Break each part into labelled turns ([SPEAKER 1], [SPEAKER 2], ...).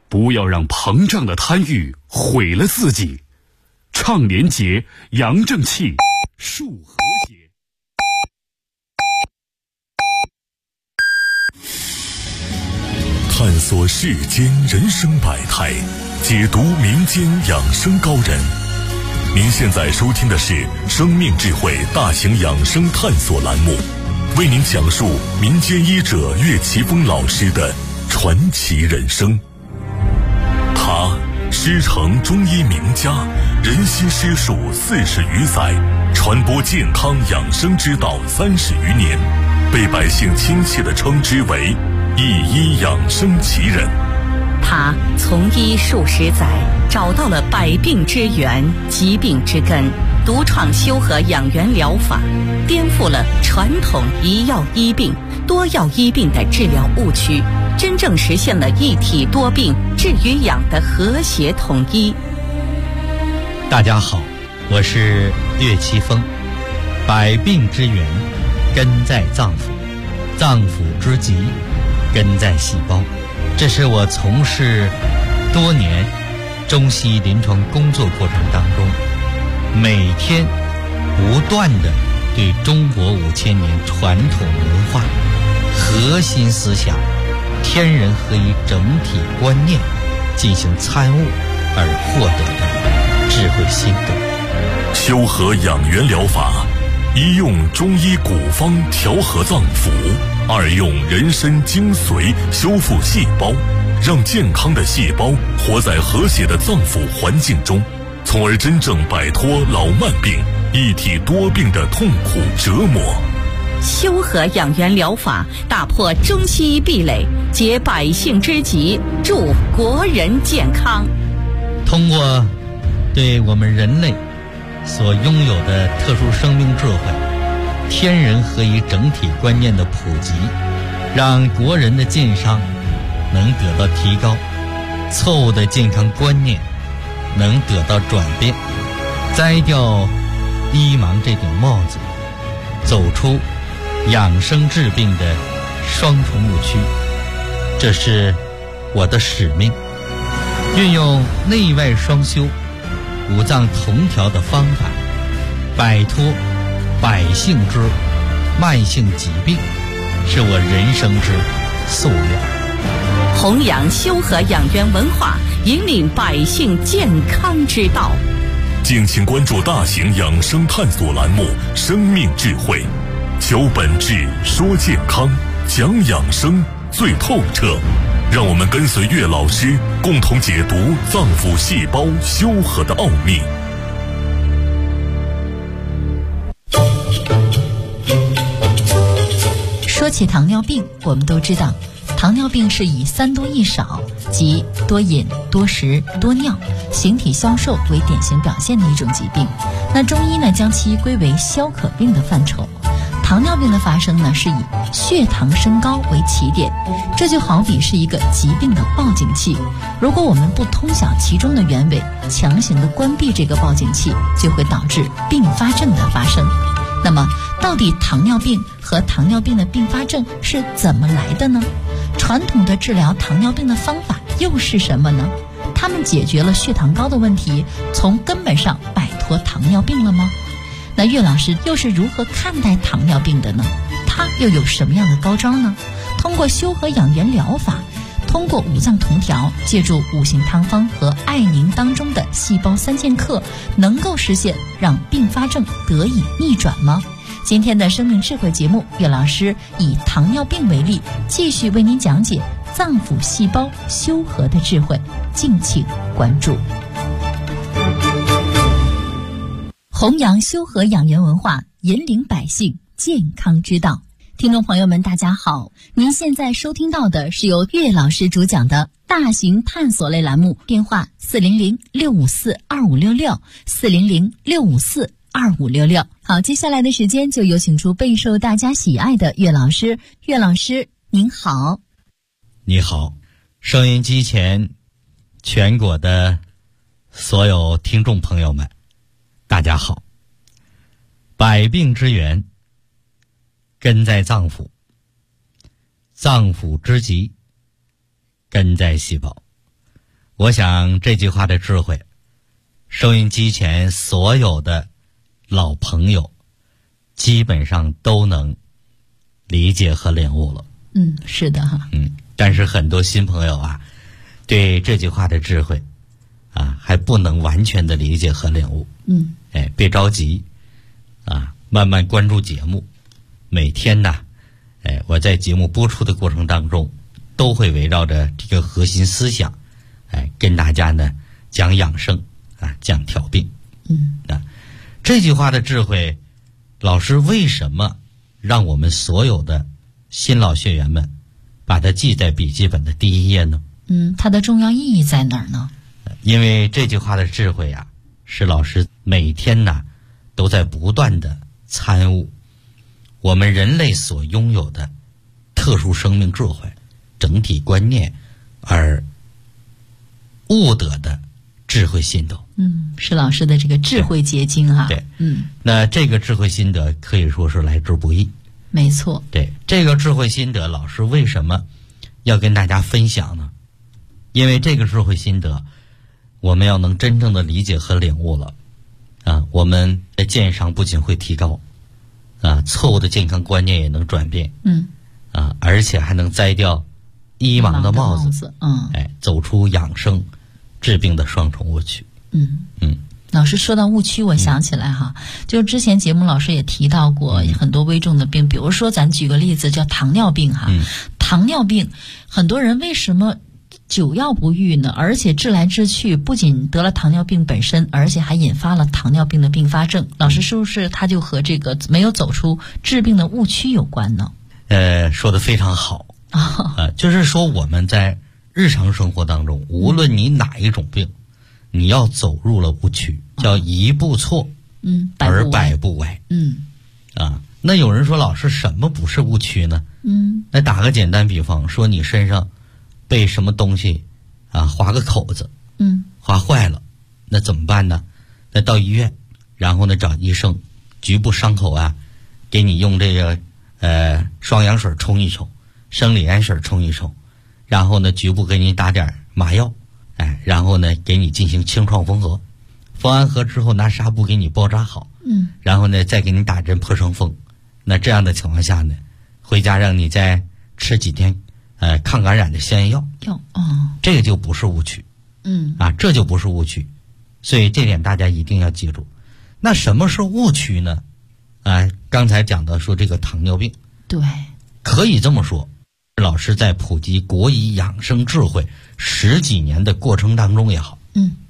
[SPEAKER 1] 不要让膨胀的贪欲毁了自己。倡廉洁，扬正气，树和谐。
[SPEAKER 2] 探索世间人生百态，解读民间养生高人。您现在收听的是生命智慧大型养生探索栏目，为您讲述民间医者岳奇峰老师的传奇人生。他师承中医名家，人心师术40余载，传播健康养生之道30余年，被百姓亲切地称之为一医养生奇人。
[SPEAKER 3] 他从医数十载，找到了百病之源、疾病之根，独创修和养元疗法，颠覆了传统一药医病、多药医病的治疗误区，真正实现了一体多病、治与养的和谐统一。
[SPEAKER 4] 大家好，我是岳奇峰。百病之源根在脏腑，脏腑之疾根在细胞。这是我从事多年中西医临床工作过程当中，每天不断地对中国5000年传统文化核心思想天人合一整体观念进行参悟而获得的智慧心得。
[SPEAKER 2] 修和养元疗法，一用中医古方调和脏腑，二用人参精髓修复细胞，让健康的细胞活在和谐的脏腑环境中，从而真正摆脱老慢病、一体多病的痛苦折磨。
[SPEAKER 3] 修和养元疗法打破中西医壁垒，解百姓之急，助国人健康。
[SPEAKER 4] 通过对我们人类所拥有的特殊生命智慧、天人合一整体观念的普及，让国人的健康能得到提高，错误的健康观念能得到转变，摘掉医盲这顶帽子，走出养生治病的双重误区。这是我的使命，运用内外双修、五脏同调的方法，摆脱百姓之慢性疾病，是我人生之夙愿。
[SPEAKER 3] 弘扬修和养元文化，引领百姓健康之道。
[SPEAKER 2] 敬请关注大型养生探索栏目《生命智慧》，求本质，说健康，讲养生最透彻。让我们跟随岳老师，共同解读脏腑细胞修和的奥秘。
[SPEAKER 5] 说起糖尿病，我们都知道糖尿病是以3多1少，即多饮、多食、多尿、形体消瘦为典型表现的一种疾病。那中医呢，将其归为消渴病的范畴。糖尿病的发生呢，是以血糖升高为起点，这就好比是一个疾病的报警器。如果我们不通晓其中的原委，强行的关闭这个报警器，就会导致并发症的发生。那么，到底糖尿病和糖尿病的并发症是怎么来的呢？传统的治疗糖尿病的方法又是什么呢？他们解决了血糖高的问题，从根本上摆脱糖尿病了吗？那岳老师又是如何看待糖尿病的呢？他又有什么样的高招呢？通过修和养元疗法，通过五脏同调，借助五行汤方和艾宁当中的细胞3剑客，能够实现让并发症得以逆转吗？今天的生命智慧节目，岳老师以糖尿病为例，继续为您讲解脏腑细胞修和的智慧，敬请关注。弘扬修和养元文化，引领百姓健康之道。听众朋友们大家好，您现在收听到的是由岳老师主讲的大型探索类栏目，电话400-654-2566 400-654-2566。好，接下来的时间就有请出备受大家喜爱的岳老师。岳老师您好。
[SPEAKER 4] 你好，收音机前全国的所有听众朋友们大家好。百病之源根在脏腑，脏腑之疾根在细胞。 我想这句话的智慧，收音机前所有的老朋友基本上都能理解和领悟了。
[SPEAKER 5] 是的哈。
[SPEAKER 4] 但是很多新朋友啊，对这句话的智慧啊，还不能完全的理解和领悟。别着急啊，慢慢关注节目。每天呢，我在节目播出的过程当中，都会围绕着这个核心思想，跟大家呢讲养生啊，讲调病。这句话的智慧，老师为什么让我们所有的新老学员们把它记在笔记本的第一页呢？
[SPEAKER 5] 它的重要意义在哪儿呢？
[SPEAKER 4] 因为这句话的智慧啊，是老师每天呢都在不断的参悟我们人类所拥有的特殊生命智慧、整体观念而悟得的智慧心得。
[SPEAKER 5] 是老师的这个智慧结晶哈。
[SPEAKER 4] 对，那这个智慧心得可以说是来之不易。
[SPEAKER 5] 没错。
[SPEAKER 4] 对，这个智慧心得，老师为什么要跟大家分享呢？因为这个智慧心得，我们要能真正的理解和领悟了啊，我们的健商不仅会提高啊，错误的健康观念也能转变。而且还能摘掉医盲的帽子。走出养生治病的双重误区。
[SPEAKER 5] 老师说到误区，我想起来哈，就是之前节目老师也提到过很多危重的病，比如说咱举个例子叫糖尿病哈。糖尿病很多人为什么久药不愈呢？而且治来治去，不仅得了糖尿病本身，而且还引发了糖尿病的并发症。老师是不是他就和这个没有走出治病的误区有关呢？
[SPEAKER 4] 说得非常好。就是说我们在日常生活当中，无论你哪一种病，你要走入了误区，叫一步错而百步歪。那有人说老师什么不是误区呢？那打个简单比方，说你身上被什么东西啊划个口子，划坏了，那怎么办呢？那到医院，然后呢找医生，局部伤口啊，给你用这个双氧水冲一冲，生理盐水冲一冲，然后呢局部给你打点麻药，然后呢给你进行清创缝合，缝完合之后拿纱布给你包扎好，然后呢再给你打针破伤风。那这样的情况下呢，回家让你再吃几天抗感染的消炎药。这个就不是误区。这就不是误区。所以这点大家一定要记住。那什么是误区呢？刚才讲到说这个糖尿病，
[SPEAKER 5] 对，
[SPEAKER 4] 可以这么说，老师在普及国医养生智慧10几年的过程当中也好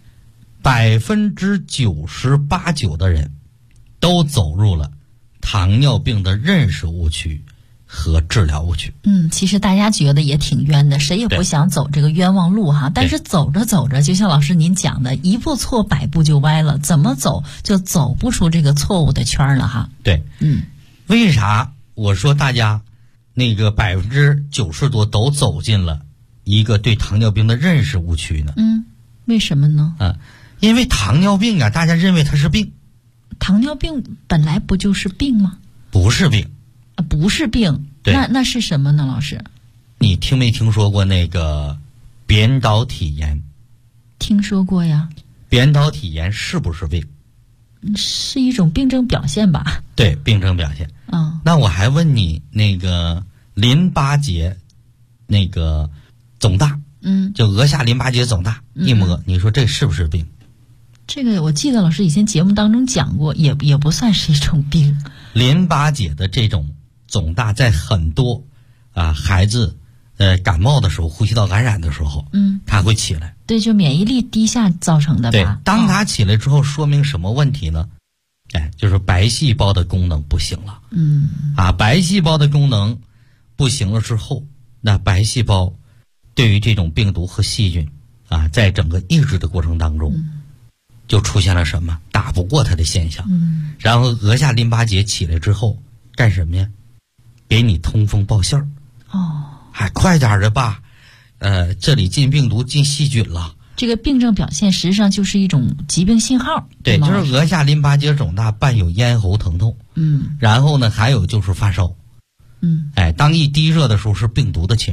[SPEAKER 4] ，98%、9%的人都走入了糖尿病的认识误区和治疗误区。
[SPEAKER 5] 其实大家觉得也挺冤的，谁也不想走这个冤枉路哈。但是走着走着，就像老师您讲的，一步错百步就歪了，怎么走就走不出这个错误的圈了哈。
[SPEAKER 4] 对，为啥我说大家那个90%多都走进了一个对糖尿病的认识误区呢？
[SPEAKER 5] 为什么呢？
[SPEAKER 4] 因为糖尿病啊，大家认为它是病。
[SPEAKER 5] 糖尿病本来不就是病吗？
[SPEAKER 4] 不是病。
[SPEAKER 5] 不是病。那是什么呢？老师，
[SPEAKER 4] 你听没听说过那个扁桃体炎？
[SPEAKER 5] 听说过呀。
[SPEAKER 4] 扁桃体炎是不是病？
[SPEAKER 5] 是一种病症表现吧。
[SPEAKER 4] 对，病症表现。那我还问你，那个淋巴结那个肿大，就额下淋巴结肿大，一摸，你说这是不是病？
[SPEAKER 5] 这个我记得老师以前节目当中讲过，也不算是一种病。
[SPEAKER 4] 淋巴结的这种肿大，在很多孩子感冒的时候，呼吸道感染的时候，它会起来。
[SPEAKER 5] 对，就免疫力低下造成的吧。
[SPEAKER 4] 对，当它起来之后，说明什么问题呢？就是白细胞的功能不行了。白细胞的功能不行了之后，那白细胞对于这种病毒和细菌在整个抑制的过程当中，就出现了什么打不过它的现象。然后额下淋巴结起来之后干什么呀？给你通风报信儿。还快点的吧，这里进病毒进细菌了。
[SPEAKER 5] 这个病症表现实际上就是一种疾病信号。
[SPEAKER 4] 对，就是额下淋巴结肿大伴有咽喉疼痛。然后呢还有就是发烧。当一低热的时候是病毒的侵入，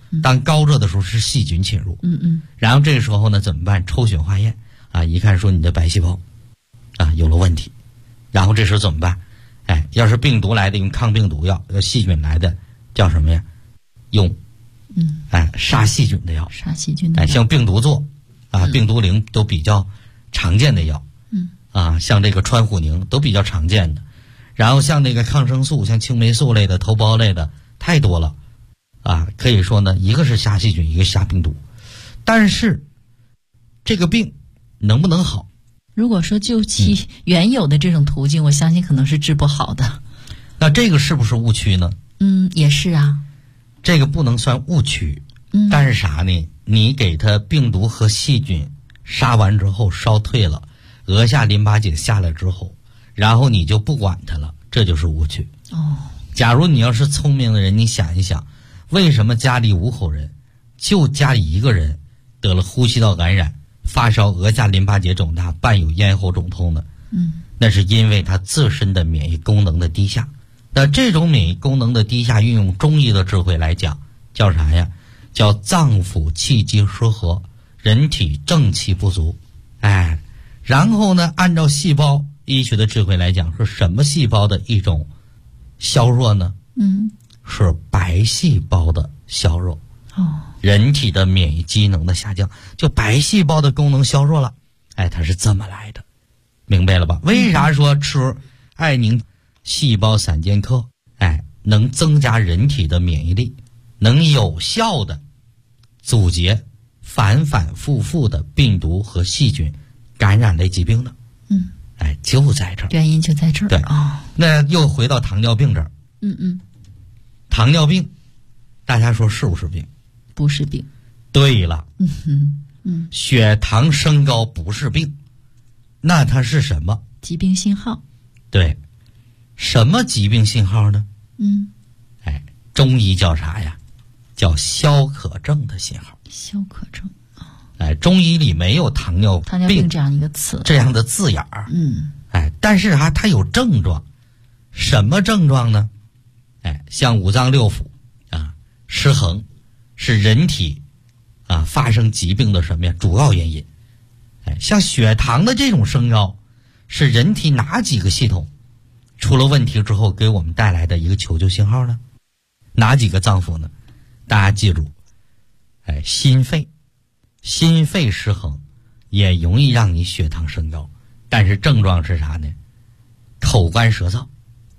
[SPEAKER 4] 当高热的时候是细菌侵入，然后这个时候呢怎么办？抽血化验啊，一看说你的白细胞啊有了问题，然后这时候怎么办？哎，要是病毒来的用抗病毒药，要细菌来的叫什么呀？用杀细菌的药，
[SPEAKER 5] 杀细菌的药，
[SPEAKER 4] 像病毒唑啊、病毒灵都比较常见的药，像这个川虎宁都比较常见的，然后像这个抗生素，像青霉素类的、头孢类的太多了，可以说呢，一个是杀细菌，一个杀病毒，但是这个病能不能好？
[SPEAKER 5] 如果说就其原有的这种途径，我相信可能是治不好的。
[SPEAKER 4] 那这个是不是误区呢？
[SPEAKER 5] 也是啊。
[SPEAKER 4] 这个不能算误区，但是啥呢？你给它病毒和细菌杀完之后烧退了，额下淋巴结下来之后，然后你就不管它了，这就是误区。假如你要是聪明的人，你想一想，为什么家里5口人就家里一个人得了呼吸道感染、发烧、额下淋巴结肿大、伴有咽喉肿痛呢？那是因为他自身的免疫功能的低下。那这种免疫功能的低下，运用中医的智慧来讲，叫啥呀？叫脏腑气机失和，人体正气不足。然后呢，按照细胞医学的智慧来讲，是什么细胞的一种削弱呢？是白细胞的削弱。人体的免疫机能的下降，就白细胞的功能削弱了。它是这么来的，明白了吧？为啥说吃艾宁细胞散健克，能增加人体的免疫力，能有效的阻截反反复复的病毒和细菌感染类疾病呢？就在这儿，
[SPEAKER 5] 原因就在这儿。
[SPEAKER 4] 对，那又回到糖尿病这儿。糖尿病，大家说是不是病？
[SPEAKER 5] 不是病。
[SPEAKER 4] 对了，血糖升高不是病，那它是什么？
[SPEAKER 5] 疾病信号。
[SPEAKER 4] 对，什么疾病信号呢？中医叫啥呀？叫消渴症的信号。
[SPEAKER 5] 消渴症。
[SPEAKER 4] 中医里没有糖尿病
[SPEAKER 5] 这样一个词，
[SPEAKER 4] 这样的字眼儿。但是它有症状，什么症状呢？像五脏六腑失衡，是人体发生疾病的什么呀？主要原因。像血糖的这种升高，是人体哪几个系统出了问题之后给我们带来的一个求救信号呢？哪几个脏腑呢？大家记住，心肺失衡也容易让你血糖升高，但是症状是啥呢？口干舌燥，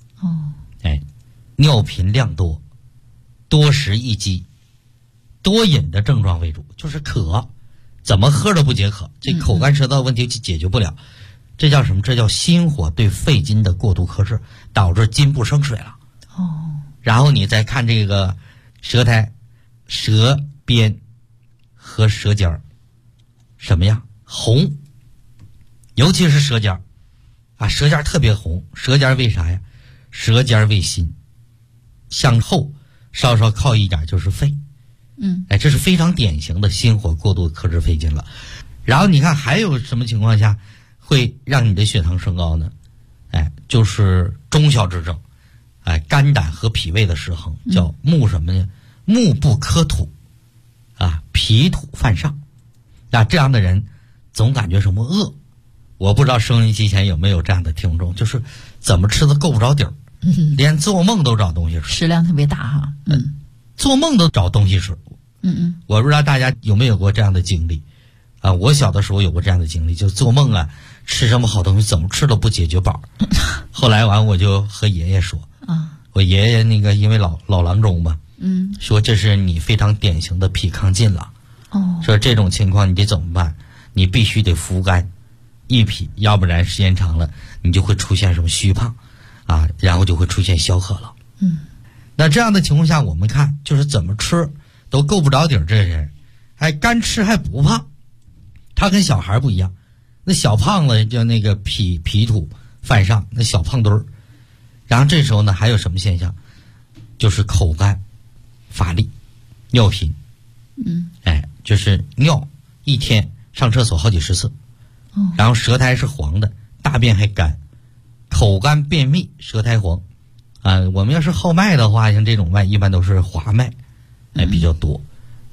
[SPEAKER 4] 尿频量多，多食易饥，多饮的症状为主，就是渴，怎么喝都不解渴，这口干舌燥问题就解决不了。这叫什么？这叫心火对肺经的过度克制，导致筋不生水了。然后你再看这个舌苔、舌边和舌尖儿，什么样？红，尤其是舌尖儿舌尖儿特别红。舌尖儿为啥呀？舌尖儿为心，向后稍稍靠一点就是肺。这是非常典型的心火过度克制肺经了。然后你看还有什么情况下会让你的血糖升高呢？就是中小之症，肝胆和脾胃的失衡，叫目什么呢？目不科土，脾土犯上。这样的人总感觉什么饿。我不知道收音机前有没有这样的听众，就是怎么吃都够不着底儿，连做梦都找东西吃，
[SPEAKER 5] 食量特别大哈。
[SPEAKER 4] 做梦都找东西吃。我不知道大家有没有过这样的经历我小的时候有过这样的经历，就做梦吃什么好东西怎么吃都不解决饱。后来我就和爷爷说我爷爷那个因为老郎中嘛，说这是你非常典型的脾亢进了。说这种情况你得怎么办？你必须得扶肝益脾，要不然时间长了你就会出现什么虚胖然后就会出现消渴了。那这样的情况下，我们看就是怎么吃都够不着底儿，这人干吃还不胖。他跟小孩不一样，那小胖子叫那个脾土犯上，那小胖墩儿。然后这时候呢还有什么现象？就是口干乏力，尿频。就是尿一天上厕所好几十次。然后舌苔是黄的，大便还干，口干便秘，舌苔黄。我们要是号脉的话，像这种脉一般都是滑脉比较多。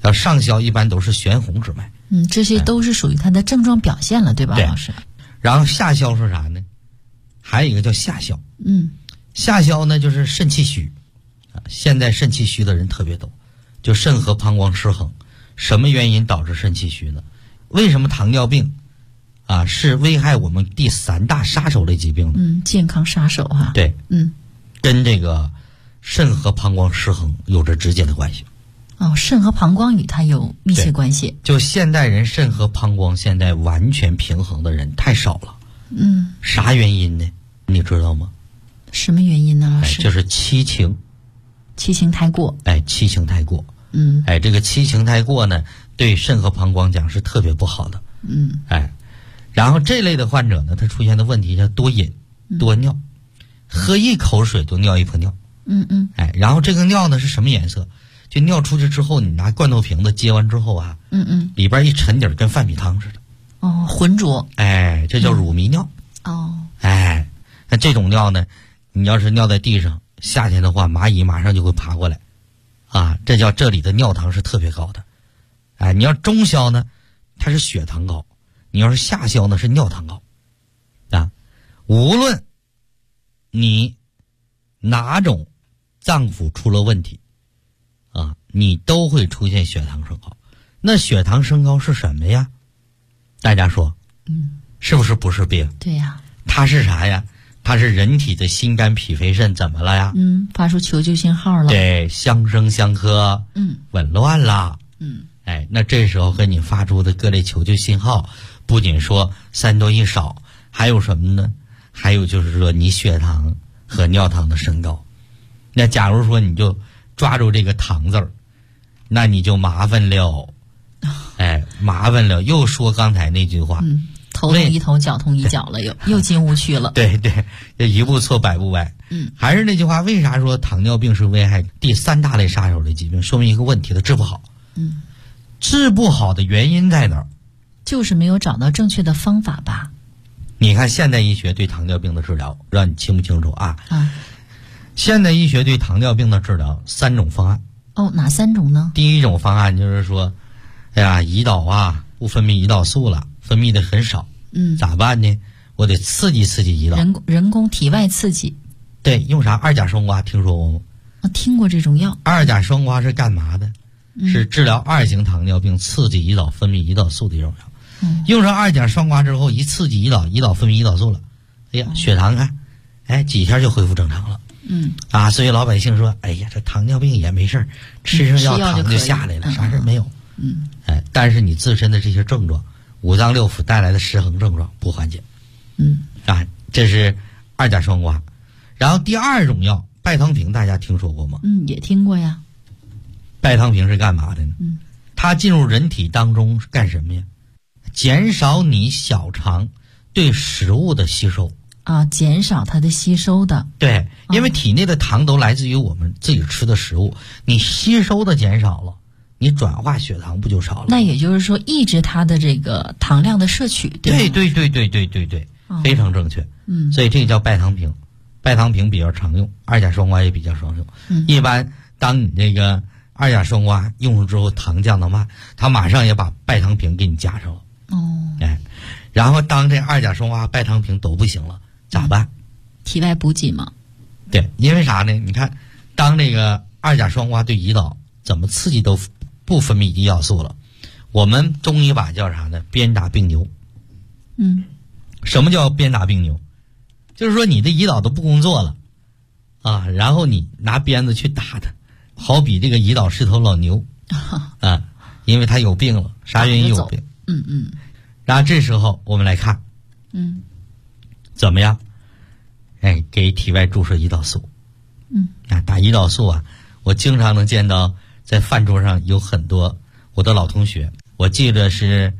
[SPEAKER 4] 上消一般都是悬红指脉。
[SPEAKER 5] 这些都是属于它的症状表现了，对吧，老师？
[SPEAKER 4] 然后下消是啥呢？还有一个叫下消。下消呢就是肾气虚。现在肾气虚的人特别多，就肾和膀胱失衡。什么原因导致肾气虚呢？为什么糖尿病是危害我们第3大杀手类疾病呢？
[SPEAKER 5] 健康杀手哈。
[SPEAKER 4] 对，跟这个肾和膀胱失衡有着直接的关系。
[SPEAKER 5] 肾和膀胱与它有密切关系。
[SPEAKER 4] 就现代人肾和膀胱现在完全平衡的人太少了。啥原因呢？你知道吗？
[SPEAKER 5] 什么原因呢，老师？
[SPEAKER 4] 就是七情。
[SPEAKER 5] 七情太过。
[SPEAKER 4] 七情太过。这个七情太过呢，对肾和膀胱讲是特别不好的。然后这类的患者呢，他出现的问题叫多饮多尿，喝一口水就尿一泡尿。然后这个尿呢是什么颜色？就尿出去之后，你拿罐头瓶子接完之后里边一沉底儿，跟饭米汤似的。
[SPEAKER 5] 浑浊。
[SPEAKER 4] 这叫乳糜尿。那这种尿呢，你要是尿在地上，夏天的话，蚂蚁马上就会爬过来。这叫这里的尿糖是特别高的。你要中消呢，它是血糖高；你要是下消呢，是尿糖高。无论你哪种脏腑出了问题，你都会出现血糖升高。那血糖升高是什么呀？大家说，是不是病？
[SPEAKER 5] 对呀。
[SPEAKER 4] 它是啥呀？它是人体的心肝脾肺肾怎么了呀？
[SPEAKER 5] 发出求救信号了。
[SPEAKER 4] 对，相生相克，紊乱了。那这时候跟你发出的各类求救信号，不仅说3多1少，还有什么呢？还有就是说你血糖和尿糖的升高。那假如说你就抓住这个糖字儿，那你就麻烦了。麻烦了。又说刚才那句话。
[SPEAKER 5] 头痛一头，脚痛一脚了，又进误区了。
[SPEAKER 4] 对，一步错百步歪。还是那句话，为啥说糖尿病是危害第3大类杀手类疾病？说明一个问题，它治不好。治不好的原因在哪儿？
[SPEAKER 5] 就是没有找到正确的方法吧。
[SPEAKER 4] 你看现代医学对糖尿病的治疗，让你清不清楚啊？现代医学对糖尿病的治疗3种方案。
[SPEAKER 5] 哪3种呢？
[SPEAKER 4] 第一种方案就是说，胰岛不分泌胰岛素了，分泌的很少。咋办呢？我得刺激胰岛。
[SPEAKER 5] 人工体外刺激。
[SPEAKER 4] 对，用啥2甲双胍听说过吗？
[SPEAKER 5] 听过这种药。
[SPEAKER 4] 2甲双胍是干嘛的？是治疗2型糖尿病刺激胰岛分泌胰岛素的一种药。用上2甲双胍之后，一刺激胰岛分泌胰岛素了，血糖看，几天就恢复正常了。所以老百姓说，这糖尿病也没事儿，吃上药糖就下来了，啥事儿没有。但是你自身的这些症状，五脏六腑带来的失衡症状不缓解。这是2甲双胍。然后第2种药拜汤平，大家听说过吗？
[SPEAKER 5] 也听过呀。
[SPEAKER 4] 拜汤平是干嘛的呢？它进入人体当中是干什么呀？减少你小肠对食物的吸收。
[SPEAKER 5] 减少它的吸收的。
[SPEAKER 4] 对，因为体内的糖都来自于我们自己吃的食物，你吸收的减少了，你转化血糖不就少了？
[SPEAKER 5] 那也就是说抑制它的这个糖量的摄取，对。
[SPEAKER 4] 对，非常正确。所以这个叫拜汤平。拜汤平比较常用，2甲双胍也比较常用。一般当你这个2甲双胍用上之后，糖降得慢，他马上也把拜汤平给你加上了。然后当这2甲双胍、拜汤平都不行了，咋办？
[SPEAKER 5] 体外补给嘛。
[SPEAKER 4] 对，因为啥呢？你看，当这个2甲双胍对胰岛怎么刺激都不分泌胰岛素了，我们中医把叫啥呢？鞭打病牛。什么叫鞭打病牛？就是说你的胰岛都不工作了然后你拿鞭子去打它，好比这个胰岛是头老牛因为它有病了，啥原因有病？然后这时候我们来看怎么样给体外注射胰岛素。打胰岛素我经常能见到在饭桌上有很多我的老同学。我记得是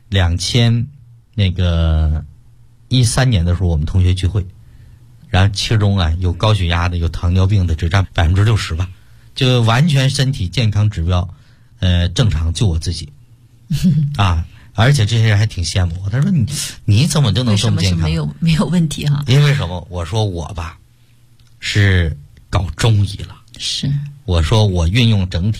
[SPEAKER 4] 2013年的时候，我们同学聚会，然后其中有高血压的，有糖尿病的，只占60%吧，就完全身体健康指标正常，就我自己而且这些人还挺羡慕我，他说你怎么就能这么健康？
[SPEAKER 5] 为什么是没有问题
[SPEAKER 4] 因为什么？我说我是搞中医了，
[SPEAKER 5] 是，
[SPEAKER 4] 我说我运用整体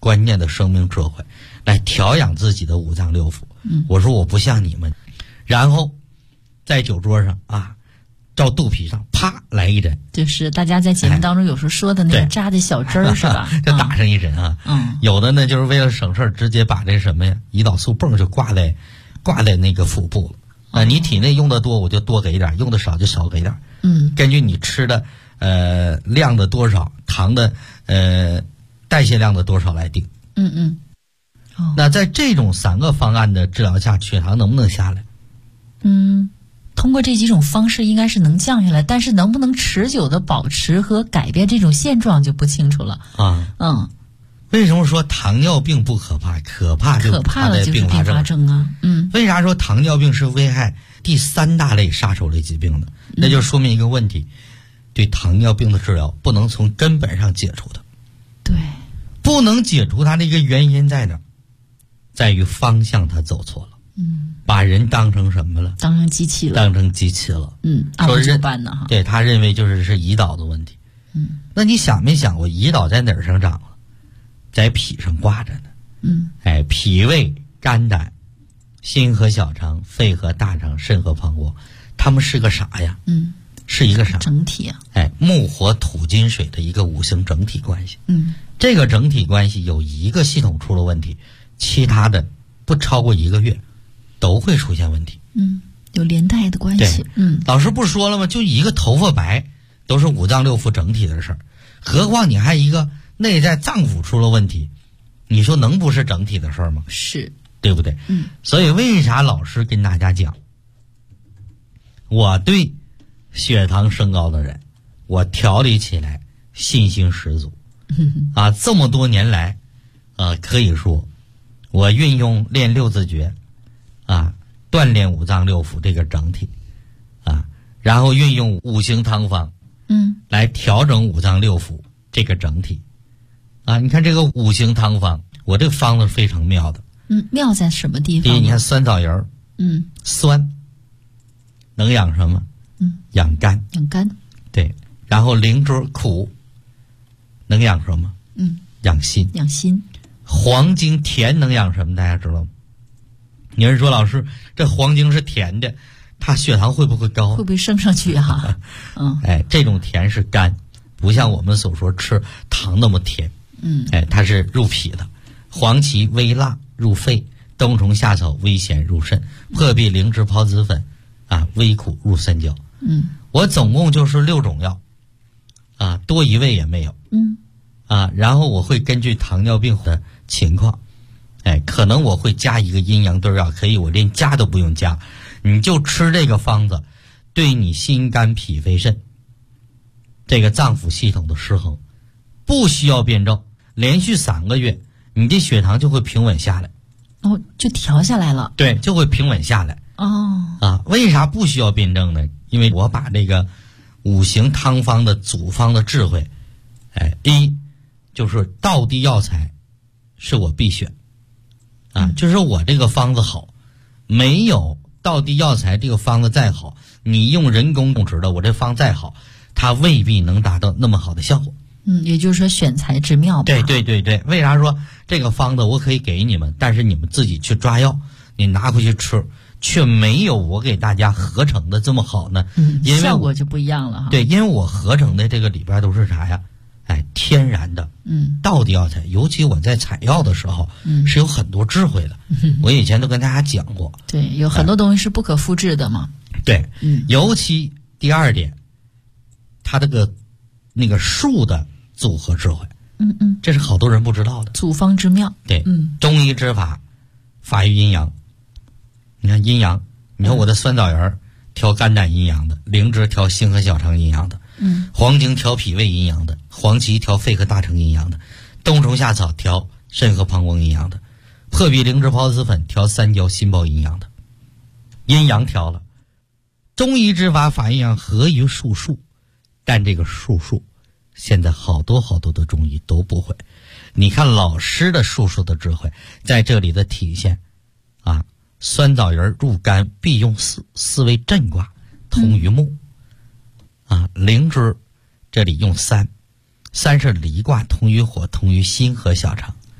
[SPEAKER 4] 关键的生命智慧，来调养自己的五脏六腑。我说我不像你们，然后在酒桌上啊，照肚皮上啪来一针，
[SPEAKER 5] 就是大家在节目当中有时候说的那个扎的小针儿，是吧？
[SPEAKER 4] 就打上一针啊。有的呢就是为了省事儿，直接把这什么呀胰岛素泵就挂在那个腹部了。你体内用的多，我就多给一点；用的少就少给一点。根据你吃的量的多少，糖的代谢量的多少来定。那在这种3个方案的治疗下，血糖能不能下来？
[SPEAKER 5] 通过这几种方式应该是能降下来，但是能不能持久的保持和改变这种现状就不清楚了。
[SPEAKER 4] 为什么说糖尿病不可怕？可怕就
[SPEAKER 5] 怕的就是并发症啊。
[SPEAKER 4] 为啥说糖尿病是危害第3大类杀手类疾病的？那就说明一个问题，对糖尿病的治疗不能从根本上解除的。
[SPEAKER 5] 对，
[SPEAKER 4] 不能解除它的一个原因在哪？在于方向他走错了。把人当成什么了？
[SPEAKER 5] 当成机器了。按部就班的哈。
[SPEAKER 4] 对，他认为是胰岛的问题。那你想没想过胰岛在哪儿上长了？在脾上挂着呢。脾胃、肝胆、心和小肠、肺和大肠、肾和膀胱，他们是个啥呀？是一个啥？
[SPEAKER 5] 整体啊。
[SPEAKER 4] 木火土金水的一个五行整体关系。这个整体关系有一个系统出了问题，其他的不超过1个月都会出现问题。
[SPEAKER 5] 有连带的关系。
[SPEAKER 4] 老师不说了吗？就一个头发白都是五脏六腑整体的事儿，何况你还一个内在脏腑出了问题，你说能不是整体的事儿吗？
[SPEAKER 5] 是，
[SPEAKER 4] 对不对？所以为啥老师跟大家讲，我对血糖升高的人，我调理起来信心十足。这么多年来，可以说我运用练6字诀锻炼五脏六腑这个整体然后运用五行汤方来调整五脏六腑这个整体你看这个五行汤方，我这个方子非常妙的。
[SPEAKER 5] 妙在什么地方？
[SPEAKER 4] 第一，你看酸枣仁酸能养什么？养肝。
[SPEAKER 5] 养肝。对。
[SPEAKER 4] 然后灵芝苦能养什么？养心。
[SPEAKER 5] 养心。
[SPEAKER 4] 黄精甜能养什么？大家知道吗？有人说老师，这黄精是甜的，它血糖会不会高？
[SPEAKER 5] 会不会升上去啊？
[SPEAKER 4] 这种甜是甘，不像我们所说吃糖那么甜。它是入脾的。黄芪微辣入肺，冬虫夏草微咸入肾，破壁灵芝孢子粉微苦入三焦。我总共就是6种药多一味也没有。然后我会根据糖尿病的情况，可能我会加一个阴阳对药，可以我连加都不用加，你就吃这个方子，对你心肝脾肺肾这个脏腑系统的失衡不需要辩证，连续3个月，你的血糖就会平稳下来。
[SPEAKER 5] 就调下来了。
[SPEAKER 4] 对，就会平稳下来。为啥不需要辩证呢？因为我把这个五行汤方的组方的智慧，一就是道地药材是我必选就是我这个方子好，没有道地药材这个方子再好，你用人工种植的，我这方再好，它未必能达到那么好的效果。
[SPEAKER 5] 也就是说选材之妙吧。
[SPEAKER 4] 对，为啥说这个方子我可以给你们，但是你们自己去抓药，你拿回去吃，却没有我给大家合成的这么好呢？因为
[SPEAKER 5] 效果就不一样了哈。
[SPEAKER 4] 对，因为我合成的这个里边都是啥呀？天然的道地药材，尤其我在采药的时候是有很多智慧的。我以前都跟大家讲过。
[SPEAKER 5] 对，有很多东西是不可复制的嘛。
[SPEAKER 4] 对，尤其第2点，它这个那个数的组合智慧，这是好多人不知道的。
[SPEAKER 5] 组方之妙。
[SPEAKER 4] 对，中医之法，法于阴阳。你看阴阳，你看我的酸枣仁调肝胆阴阳的，灵芝调心和小肠阴阳的，黄精调脾胃阴阳的，黄芪调肺和大肠阴阳的，冬虫夏草调肾和膀胱阴阳的，破壁灵芝孢子粉调三焦心包阴阳的，阴阳调了。中医之法法阴阳合于术数，但这个术数现在好多的中医都不会。你看老师的术数的智慧在这里的体现酸枣仁入肝必用4，为震卦，通于目灵芝这里用3是离卦，通于火，通于心和小肠。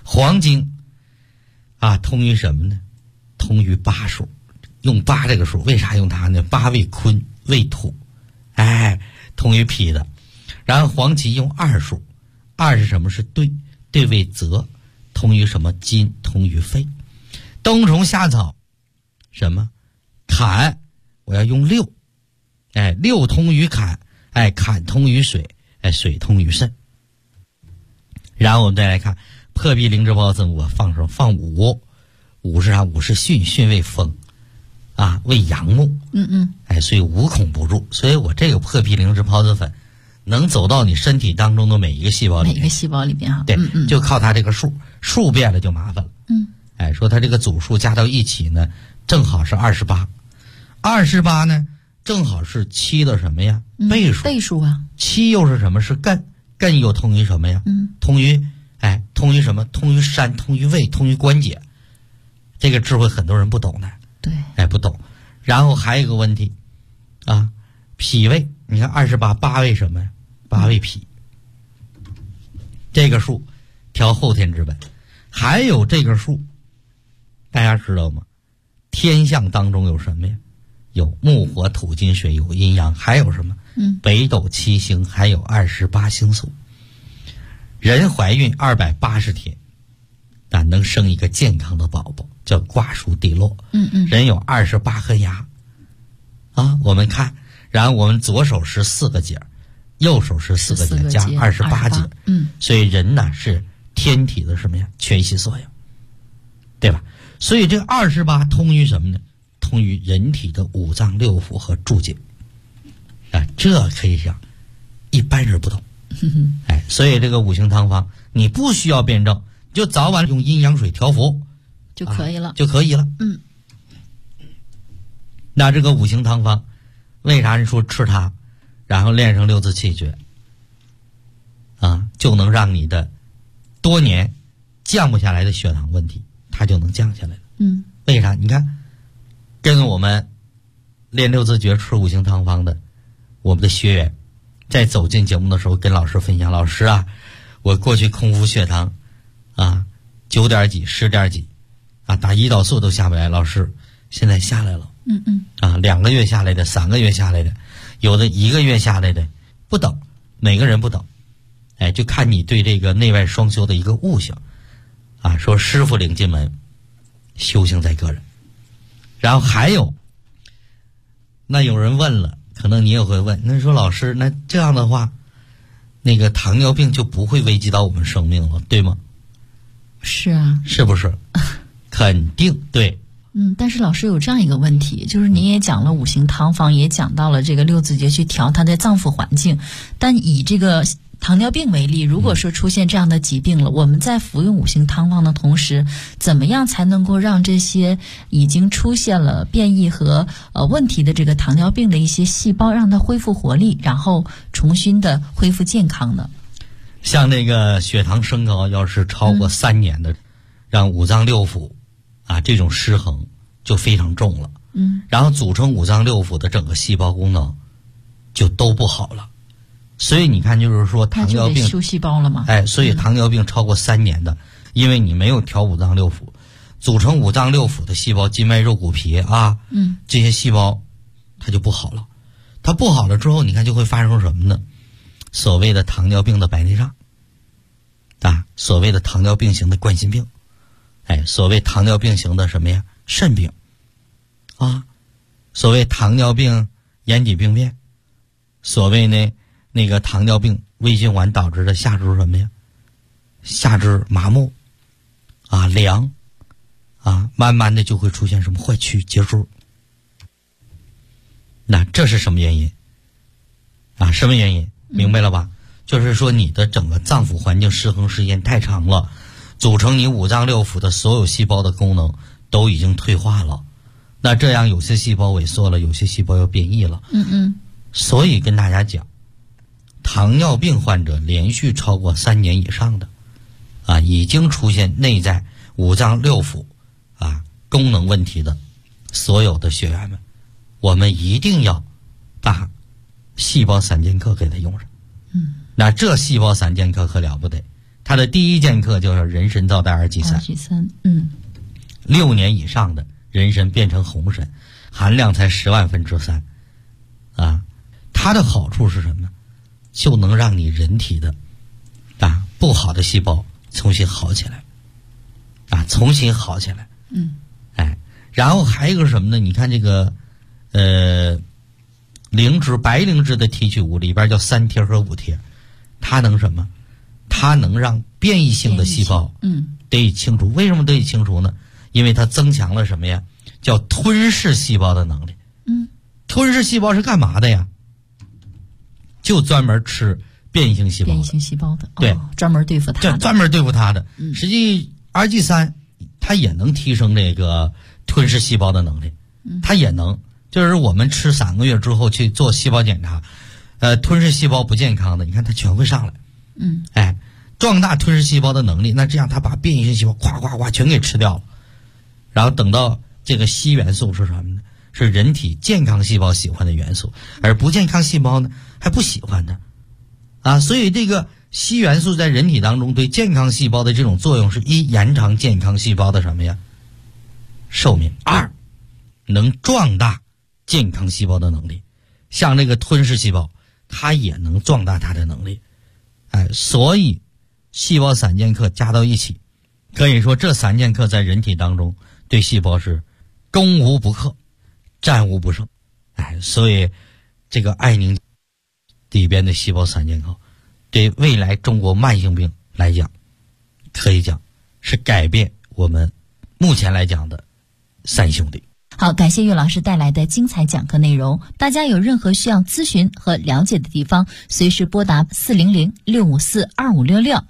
[SPEAKER 4] 黄金啊，通于什么呢？通于8数，用8这个数，为啥用它呢？8为坤，为土，通于脾的。然后黄芪用2数，2是什么？是兑，兑为泽，通于什么？金，通于肺。冬虫夏草什么？坎，我要用6，哎，6通于坎，哎，坎通于水，哎，水通于肾。然后我们再来看破壁灵芝孢子，我放什么？放5，5是啥？5是巽，巽为风啊，为阳木，哎，所以无孔不入。所以我这个破壁灵芝孢子粉能走到你身体当中的每一个细胞里面，
[SPEAKER 5] 每个细胞里边啊，
[SPEAKER 4] 对，就靠它这个数变了就麻烦了。哎，说它这个组数加到一起呢，正好是28呢，正好是7的什么呀？倍数。
[SPEAKER 5] 倍数啊。
[SPEAKER 4] 7又是什么？是艮，艮又通于什么呀？通于什么？通于山，通于胃，通于关节。这个智慧很多人不懂的。
[SPEAKER 5] 对。
[SPEAKER 4] 哎，不懂。然后还有一个问题啊，脾胃，你看28，8为什么呀？8为脾。这个数调后天之本。还有这个数大家知道吗？天象当中有什么呀？有木火土金水，有阴阳，还有什么？北斗七星，还有28星宿。人怀孕280天能生一个健康的宝宝，叫卦叔地落。人有28颗牙啊，我们看，然后我们左手是4个节，右手是4个节加28节。所以人呢是天体的什么呀？全息作用，对吧？所以这个28通于什么呢？通于人体的5脏6腑和诸节啊，这可以讲一般人不懂。哎，所以这个五行汤方你不需要辩证，就早晚用阴阳水调服
[SPEAKER 5] 就可以了，
[SPEAKER 4] 就可以了。那这个五行汤方为啥人说吃它然后练成6字气诀啊，就能让你的多年降不下来的血糖问题它就能降下来了。为啥？你看跟我们练6字诀吃五行汤方的我们的学员在走进节目的时候跟老师分享，老师啊，我过去空腹血糖啊9点几10点几啊，打胰岛素都下不来，老师现在下来了。2个月下来的，3个月下来的，有的1个月下来的，不等，每个人不等。哎，就看你对这个内外双修的一个悟性啊。说师傅领进门，修行在个人。然后还有，那有人问了，可能你也会问，那说老师，那这样的话，那个糖尿病就不会危及到我们生命了，对吗？
[SPEAKER 5] 是啊。
[SPEAKER 4] 是不是？肯定对。
[SPEAKER 5] 但是老师有这样一个问题，就是您也讲了五行汤方，也讲到了这个6字诀去调它的脏腑环境，但以这个糖尿病为例，如果说出现这样的疾病了，我们在服用五行汤方的同时，怎么样才能够让这些已经出现了变异和问题的这个糖尿病的一些细胞让它恢复活力，然后重新的恢复健康呢？
[SPEAKER 4] 像那个血糖升高要是超过3年的，让5脏6腑啊这种失衡就非常重了。然后组成5脏6腑的整个细胞功能就都不好了。所以你看，就是说糖尿病
[SPEAKER 5] 修细胞了吗？
[SPEAKER 4] 哎，所以糖尿病超过3年的，因为你没有调5脏6腑，组成5脏6腑的细胞，筋脉肉骨皮啊，这些细胞它就不好了。它不好了之后，你看就会发生什么呢？所谓的糖尿病的白内障啊，所谓的糖尿病型的冠心病，哎，所谓糖尿病型的什么呀？肾病啊，所谓糖尿病眼底病变，所谓呢那个糖尿病微循环导致的下肢什么呀？下肢麻木啊，凉啊，慢慢的就会出现什么坏曲结珠。那这是什么原因啊？什么原因？明白了吧？就是说你的整个脏腑环境失衡时间太长了，组成你5脏6腑的所有细胞的功能都已经退化了。那这样有些细胞萎缩了，有些细胞又变异了。所以跟大家讲，糖尿病患者连续超过3年以上的啊，已经出现内在5脏6腑啊功能问题的所有的学员们，我们一定要把细胞散健克给他用上。那这细胞散健克可了不得， 它的第一剑客就是人参皂苷2G3。6年以上的人参变成红参，含量才10万分之3，啊，它的好处是什么？就能让你人体的不好的细胞重新好起来，重新好起来。然后还有一个什么呢？你看这个白灵芝的提取物里边叫3贴和5贴，它能什么？它能让变异性的细胞得以清除。为什么得以清除呢？因为它增强了什么呀？叫吞噬细胞的能力。吞噬细胞是干嘛的呀？就专门吃变异性细胞的。
[SPEAKER 5] 变异性细胞的，
[SPEAKER 4] 对，
[SPEAKER 5] 专门对付它的。
[SPEAKER 4] 对，专门对付它的。实际 RG3 它也能提升这个吞噬细胞的能力，它也能，就是我们吃3个月之后去做细胞检查，吞噬细胞不健康的，你看它全会上来。壮大吞噬细胞的能力，那这样它把变异性细胞咵咵咵全给吃掉了。然后等到这个硒元素是什么呢？是人体健康细胞喜欢的元素，而不健康细胞呢还不喜欢它。所以这个硒元素在人体当中对健康细胞的这种作用是：1延长健康细胞的什么呀？寿命；2能壮大健康细胞的能力。像这个吞噬细胞，它也能壮大它的能力。所以细胞3剑客加到一起，可以说这3剑客在人体当中对细胞是攻无不克，战无不胜。所以这个爱宁里边的细胞3剑客对未来中国慢性病来讲，可以讲是改变我们目前来讲的3兄弟。
[SPEAKER 5] 好，感谢岳老师带来的精彩讲课内容。大家有任何需要咨询和了解的地方，随时拨打400-654-2566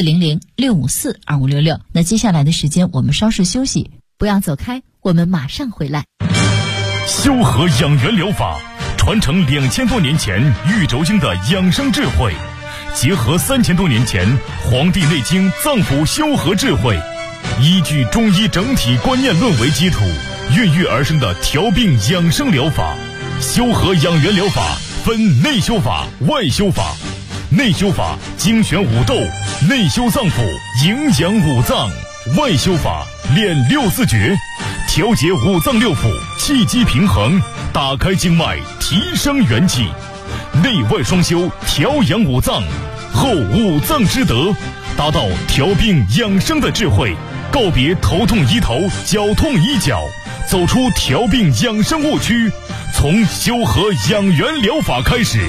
[SPEAKER 5] 400-654-2566。那接下来的时间我们稍事休息，不要走开，我们马上回来。
[SPEAKER 2] 修和养元疗法传承2000多年前玉轴经的养生智慧，结合3000多年前《黄帝内经》脏腑修和智慧，依据中医整体观念论为基础，孕育而生的调病养生疗法。修和养元疗法分内修法、外修法。内修法精选五斗，内修脏腑，营养五脏；外修法练6字诀，调节五脏六腑，气机平衡，打开经脉，提升元气。内外双修，调养五脏，后五脏之德，达到调病养生的智慧，告别头痛医头，脚痛医脚，走出调病养生误区，从修和养元疗法开始。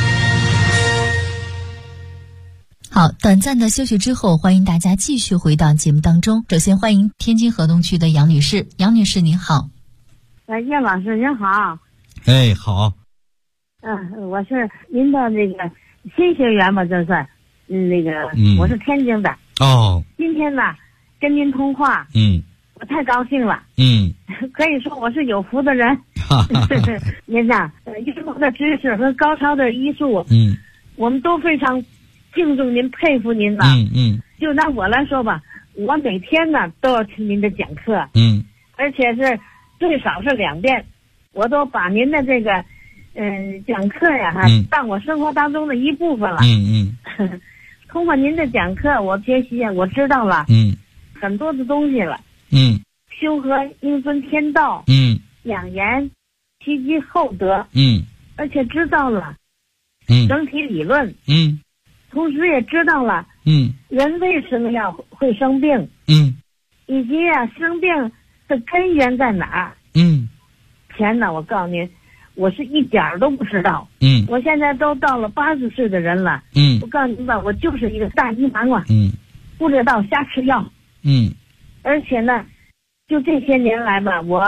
[SPEAKER 5] 好，短暂的休息之后，欢迎大家继续回到节目当中。首先欢迎天津河东区的杨女士。杨女士您好。
[SPEAKER 6] 叶老师您好。
[SPEAKER 4] 好。
[SPEAKER 6] 我是您的那个新学员吧，这算我是天津的。今天呢跟您通话，我太高兴了。可以说我是有福的人。您呐，医术的知识和高超的医术，我们都非常敬重您，佩服您了。就拿我来说吧，我每天呢都要听您的讲课，而且是最少是2遍，我都把您的这个讲课呀当我生活当中的一部分了。通过您的讲课，我学习我知道了很多的东西了。修和应遵天道，养颜其机厚德，而且知道了整体理论，同时也知道了人为什么要会生病，以及生病的根源在哪儿。天哪，我告诉您，我是一点都不知道。我现在都到了80岁的人了。我告诉您吧，我就是一个大迷茫了。不知道瞎吃药。而且呢，就这些年来吧，我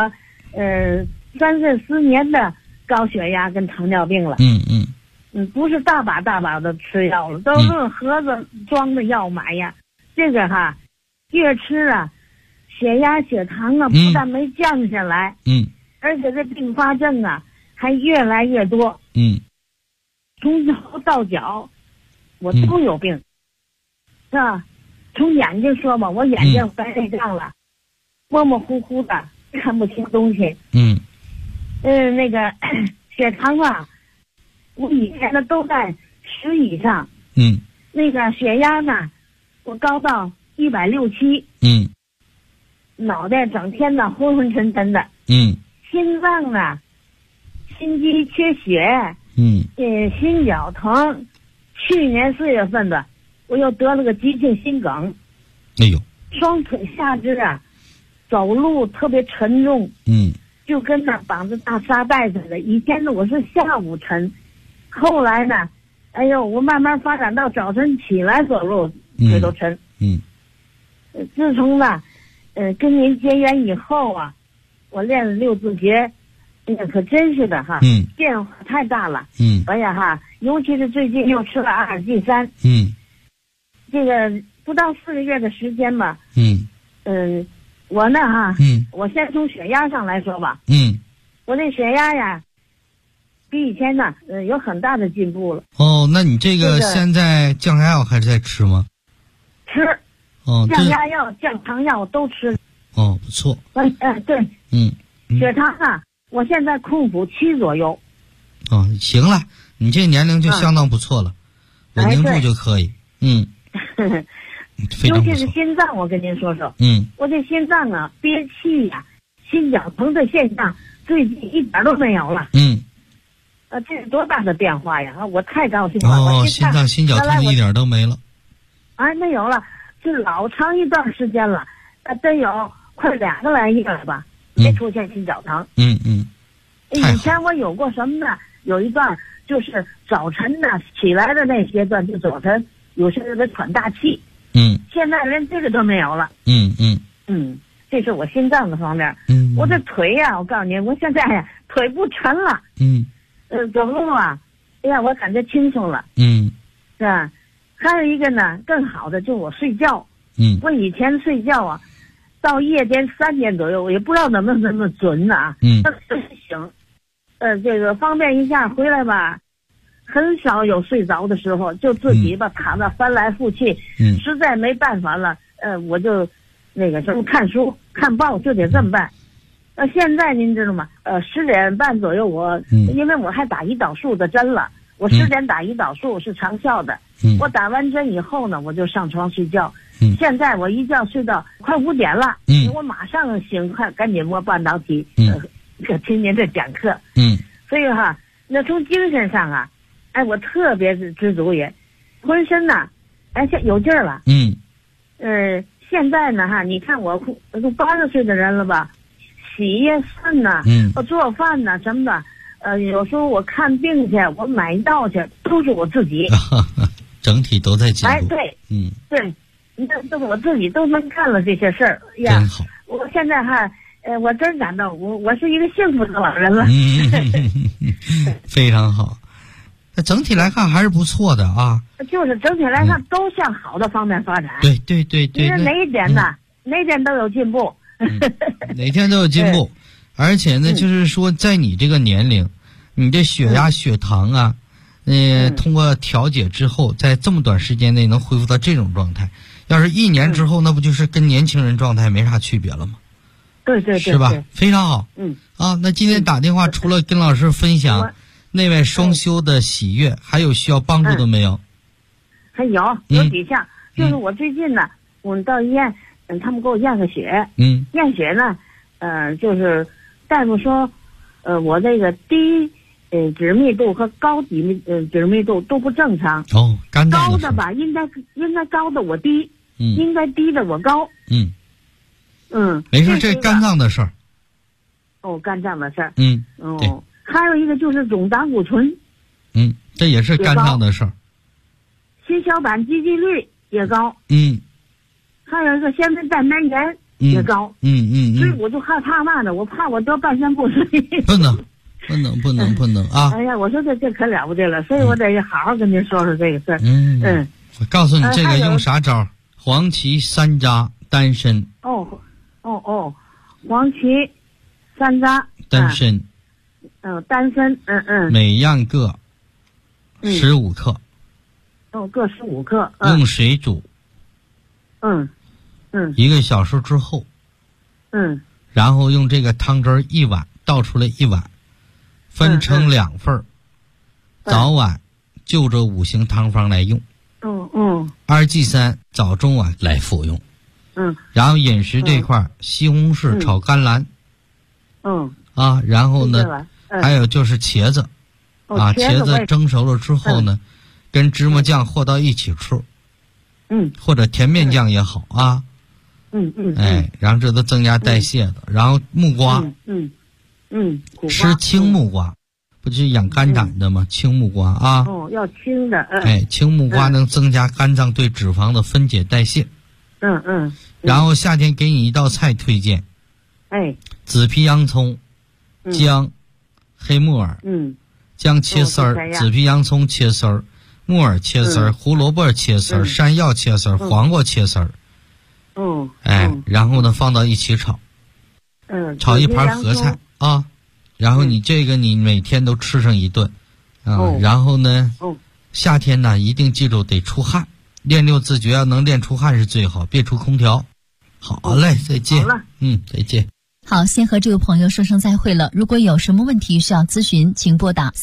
[SPEAKER 6] 30-40年的高血压跟糖尿病了。不是大把的吃药了，都论盒子装的药买呀。这个越吃血压血糖不但没降下来，而且这并发症还越来越多。从头到脚我都有病，是吧？从眼睛说嘛，我眼睛白内障了，模模糊糊的看不清东西。那个血糖我以前呢都在10以上。那个血压呢我高到167，脑袋整天呢昏昏沉沉的，心脏呢，心肌缺血，心绞疼。去年4月份的，我又得了个急性心梗。
[SPEAKER 4] 哎呦，
[SPEAKER 6] 双腿下肢啊，走路特别沉重，就跟那绑着大沙袋似的。以前呢我是下午沉，后来呢，哎呦，我慢慢发展到早晨起来走路腿都沉。自从呢，跟您结缘以后啊，我练了6字诀，这个可真是的哈，变化太大了。哎呀哈，尤其是最近又吃了阿尔济3，这个不到4个月的时间吧，我呢哈，我先从血压上来说吧，我这血压呀，比以前呢，有很大的进步了。
[SPEAKER 4] 哦，那你这个现在降压药还是在吃吗？
[SPEAKER 6] 吃。哦，降压药、降糖药都吃。
[SPEAKER 4] 哦，不错。
[SPEAKER 6] 对。血糖啊，我现在控补7左右。
[SPEAKER 4] 哦，行了，你这年龄就相当不错了，稳定住就可以。
[SPEAKER 6] 尤其是心脏，我跟您说说。我这心脏啊，憋气呀，心绞疼的现象最近一点都没有了。这是多大的变化呀！我太高兴了。
[SPEAKER 4] 哦，心绞疼一点都没了。
[SPEAKER 6] 没有了，是老长一段时间了，真有快2个来月了吧，没出现心绞疼。以前我有过什么呢？有一段就是早晨呢起来的那阶段，就早晨有时候得喘大气。现在连这个都没有了。这是我心脏的方面。我这腿呀，我告诉你，我现在呀腿不沉了。走路啊，哎呀，我感觉轻松了。是吧？还有一个呢，更好的就是我睡觉。我以前睡觉啊，到夜间3点左右，我也不知道能不能这么准呢。醒，这个方便一下回来吧，很少有睡着的时候，就自己吧躺着翻来覆去。实在没办法了，我就那个什么看书看报，就得这么办。现在您知道吗？10点半左右因为我还打胰岛素的针了，我10点打胰岛素是长效的。我打完针以后呢，我就上床睡觉。现在我一觉睡到快5点了。我马上醒，赶紧摸半导体，听您这讲课。所以哈，那从精神上啊，我特别是知足也，浑身呐，有劲儿了。现在呢哈，你看我都80岁的人了吧，洗涮呐，做饭呐什么的，有时候我看病去，我买药去，都是我自己。
[SPEAKER 4] 整体都在进步。
[SPEAKER 6] 对，对，这我自己都能干了这些事儿呀。
[SPEAKER 4] 真好。
[SPEAKER 6] 我现在哈，我真感到我是一个幸福的老人了。
[SPEAKER 4] 非常好。那整体来看还是不错的啊。
[SPEAKER 6] 就是整体来看都向好的方面发展。
[SPEAKER 4] 对。
[SPEAKER 6] 你说哪一点呢？哪一点都有进步。
[SPEAKER 4] 哪天都有进步。而且呢，就是说在你这个年龄，你的血压、血糖啊，通过调节之后，在这么短时间内能恢复到这种状态，要是1年之后，那不就是跟年轻人状态没啥区别了吗？
[SPEAKER 6] 对，
[SPEAKER 4] 是吧？非常好。那今天打电话除了跟老师分享内外双修的喜悦，还有需要帮助的没有？
[SPEAKER 6] 还有几项，就是我最近呢，我到医院，他们给我验个血。验血呢，就是大夫说，我这个低脂密度和高脂密度都不正常。
[SPEAKER 4] 肝脏
[SPEAKER 6] 高的吧，应该高的我低，应该低的我高。
[SPEAKER 4] 没事，这肝脏的事儿。
[SPEAKER 6] 肝脏的事儿。
[SPEAKER 4] 对。
[SPEAKER 6] 还有一个就是总胆固醇。
[SPEAKER 4] 这也是肝脏的事儿。
[SPEAKER 6] 心小板积聚率也高。还有一个先天蛋白炎也高。所以我就害怕嘛的，我怕我得半身不遂。
[SPEAKER 4] 不能啊！
[SPEAKER 6] 哎呀，我说这可了不得了，所以我得好好跟您说说这个事儿。
[SPEAKER 4] 我告诉你这个用啥招？黄芪山楂丹参。
[SPEAKER 6] 黄芪山楂
[SPEAKER 4] 丹参。
[SPEAKER 6] 丹参。
[SPEAKER 4] 每样各15克。
[SPEAKER 6] 各15克。
[SPEAKER 4] 用水煮。1个小时之后。然后用这个汤汁1碗倒出来1碗，分成2份，早晚就这5行汤方来用。 2G3早中晚来服用。然后饮食这块西红柿炒甘蓝。然后呢，还有就是茄子。茄子蒸熟了之后呢，跟芝麻酱和到一起吃。或者甜面酱也好啊。然后这都增加代谢的。然后木瓜。吃青木瓜，不就是养肝胆的吗？青木瓜啊。
[SPEAKER 6] 要青的。
[SPEAKER 4] 青木瓜能增加肝脏对脂肪的分解代谢。然后夏天给你一道菜推荐。紫皮洋葱、姜、黑木耳。姜切丝儿，紫皮洋葱切丝儿，木耳切丝儿，胡萝卜切丝儿，山药切丝儿，黄瓜切丝儿。然后呢放到一起炒。炒一盘合菜啊。然后你这个你每天都吃上一顿。然后呢，夏天呢一定记住得出汗，练六字诀要能练出汗是最好，别出空调。好嘞，再见。再见。
[SPEAKER 5] 好，先和这位朋友说声再会了。如果有什么问题需要咨询，请拨打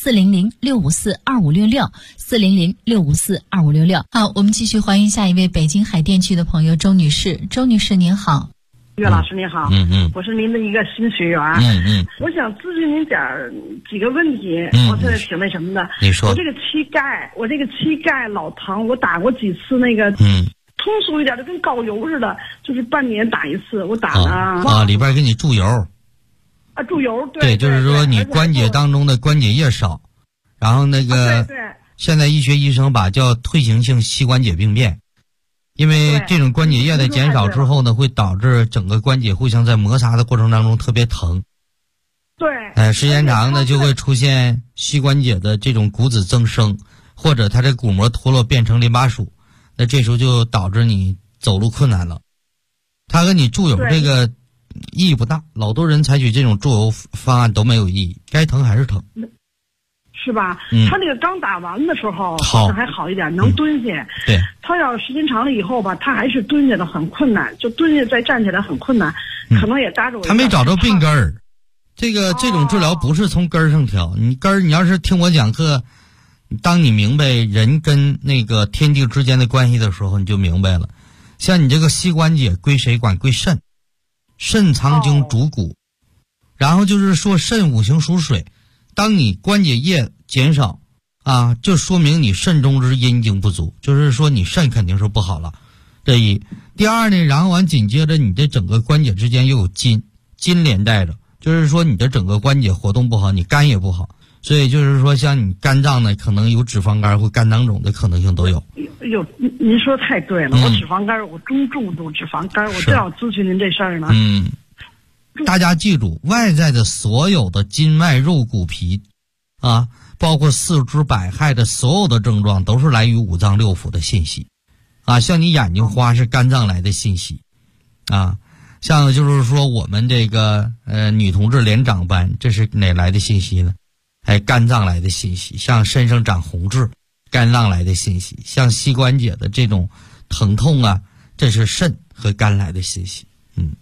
[SPEAKER 5] 400-654-2566，400-654-2566。好，我们继续欢迎下一位北京海淀区的朋友周女士。周女士您好。
[SPEAKER 7] 岳老师您好。我是您的一个新学员。我想咨询您几个问题。我现在挺那什么的。
[SPEAKER 4] 你说。
[SPEAKER 7] 我这个膝盖老疼，我打过几次那个。通俗一点就跟膏油似的，就是半年打一次，我打了
[SPEAKER 4] 里边给你注油。
[SPEAKER 7] 注油。
[SPEAKER 4] 对，就是说你关节当中的关节液少，然后那个现在医学医生把叫退行性膝关节病变，因为这种关节液的减少之后呢，会导致整个关节互相在摩擦的过程当中特别疼。时间长呢就会出现膝关节的这种骨质增生，或者它这骨膜脱落变成淋巴属。那这时候就导致你走路困难了。他跟你注油这个意义不大，老多人采取这种注油方案都没有意义，该疼还是疼，
[SPEAKER 7] 是吧？他那个刚打完的时候好像还好一点，能蹲下。
[SPEAKER 4] 对，
[SPEAKER 7] 他要时间长了以后吧，他还是蹲下的很困难，就蹲下再站起来很困难，可能也搭着我。
[SPEAKER 4] 他没找着病根儿，这种治疗不是从根儿上调，你要是听我讲课。当你明白人跟那个天地之间的关系的时候，你就明白了。像你这个膝关节归谁管？归肾，肾藏精主骨。然后就是说肾五行属水，当你关节液减少就说明你肾中之阴精不足，就是说你肾肯定是不好了。这一。第二呢，然后紧接着你这整个关节之间又有筋连带着，就是说你的整个关节活动不好，你肝也不好。所以就是说像你肝脏呢可能有脂肪肝或肝囊肿的可能性都有。
[SPEAKER 7] 您说太对了。我脂肪肝，我中重度脂肪肝，我正要咨询您这事儿呢。
[SPEAKER 4] 大家记住，外在的所有的筋脉肉骨皮包括四肢百骸的所有的症状都是来于五脏六腑的信息像你眼睛花是肝脏来的信息像就是说我们这个女同志脸长斑，这是哪来的信息呢？肝脏来的信息。像身上长红痣，肝脏来的信息。像膝关节的这种疼痛这是肾和肝来的信息。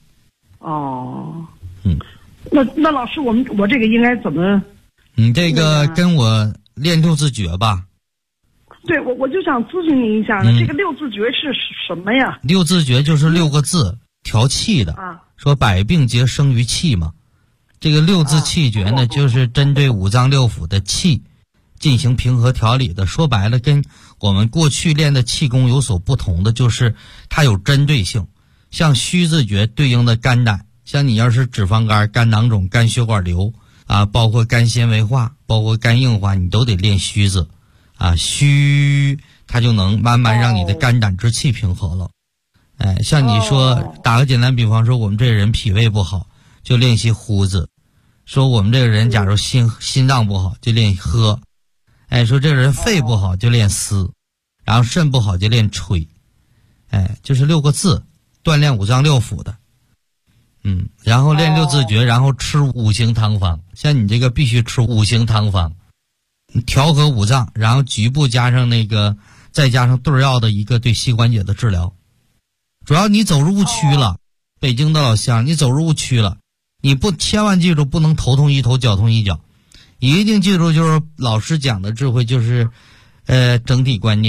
[SPEAKER 7] 那老师，我这个应该怎么？
[SPEAKER 4] 你这个跟我练六字诀吧。
[SPEAKER 7] 对，我就想咨询您一下呢，这个六字诀是什么呀？
[SPEAKER 4] 六字诀就是6个字调气的说百病皆生于气嘛。这个六字气诀呢，就是针对五脏六腑的气进行平和调理的。说白了，跟我们过去练的气功有所不同的，就是它有针对性。像虚字诀对应的肝胆，像你要是脂肪肝、肝囊肿、肝血管瘤包括肝纤维化，包括肝硬化，你都得练虚字虚它就能慢慢让你的肝胆之气平和了。像你说打个简单比方说，我们这人脾胃不好就练习呼字，说我们这个人假如心脏不好就练喝，说这个人肺不好就练思，然后肾不好就练吹，就是6个字锻炼五脏六腑的。然后练六字诀，然后吃5行汤方，像你这个必须吃5行汤方，调和五脏，然后局部加上再加上对药的一个对膝关节的治疗。主要你走入误区了，北京的老乡，你走入误区了，你千万记住不能头痛医头，脚痛医脚，一定记住就是老师讲的智慧，就是整体观念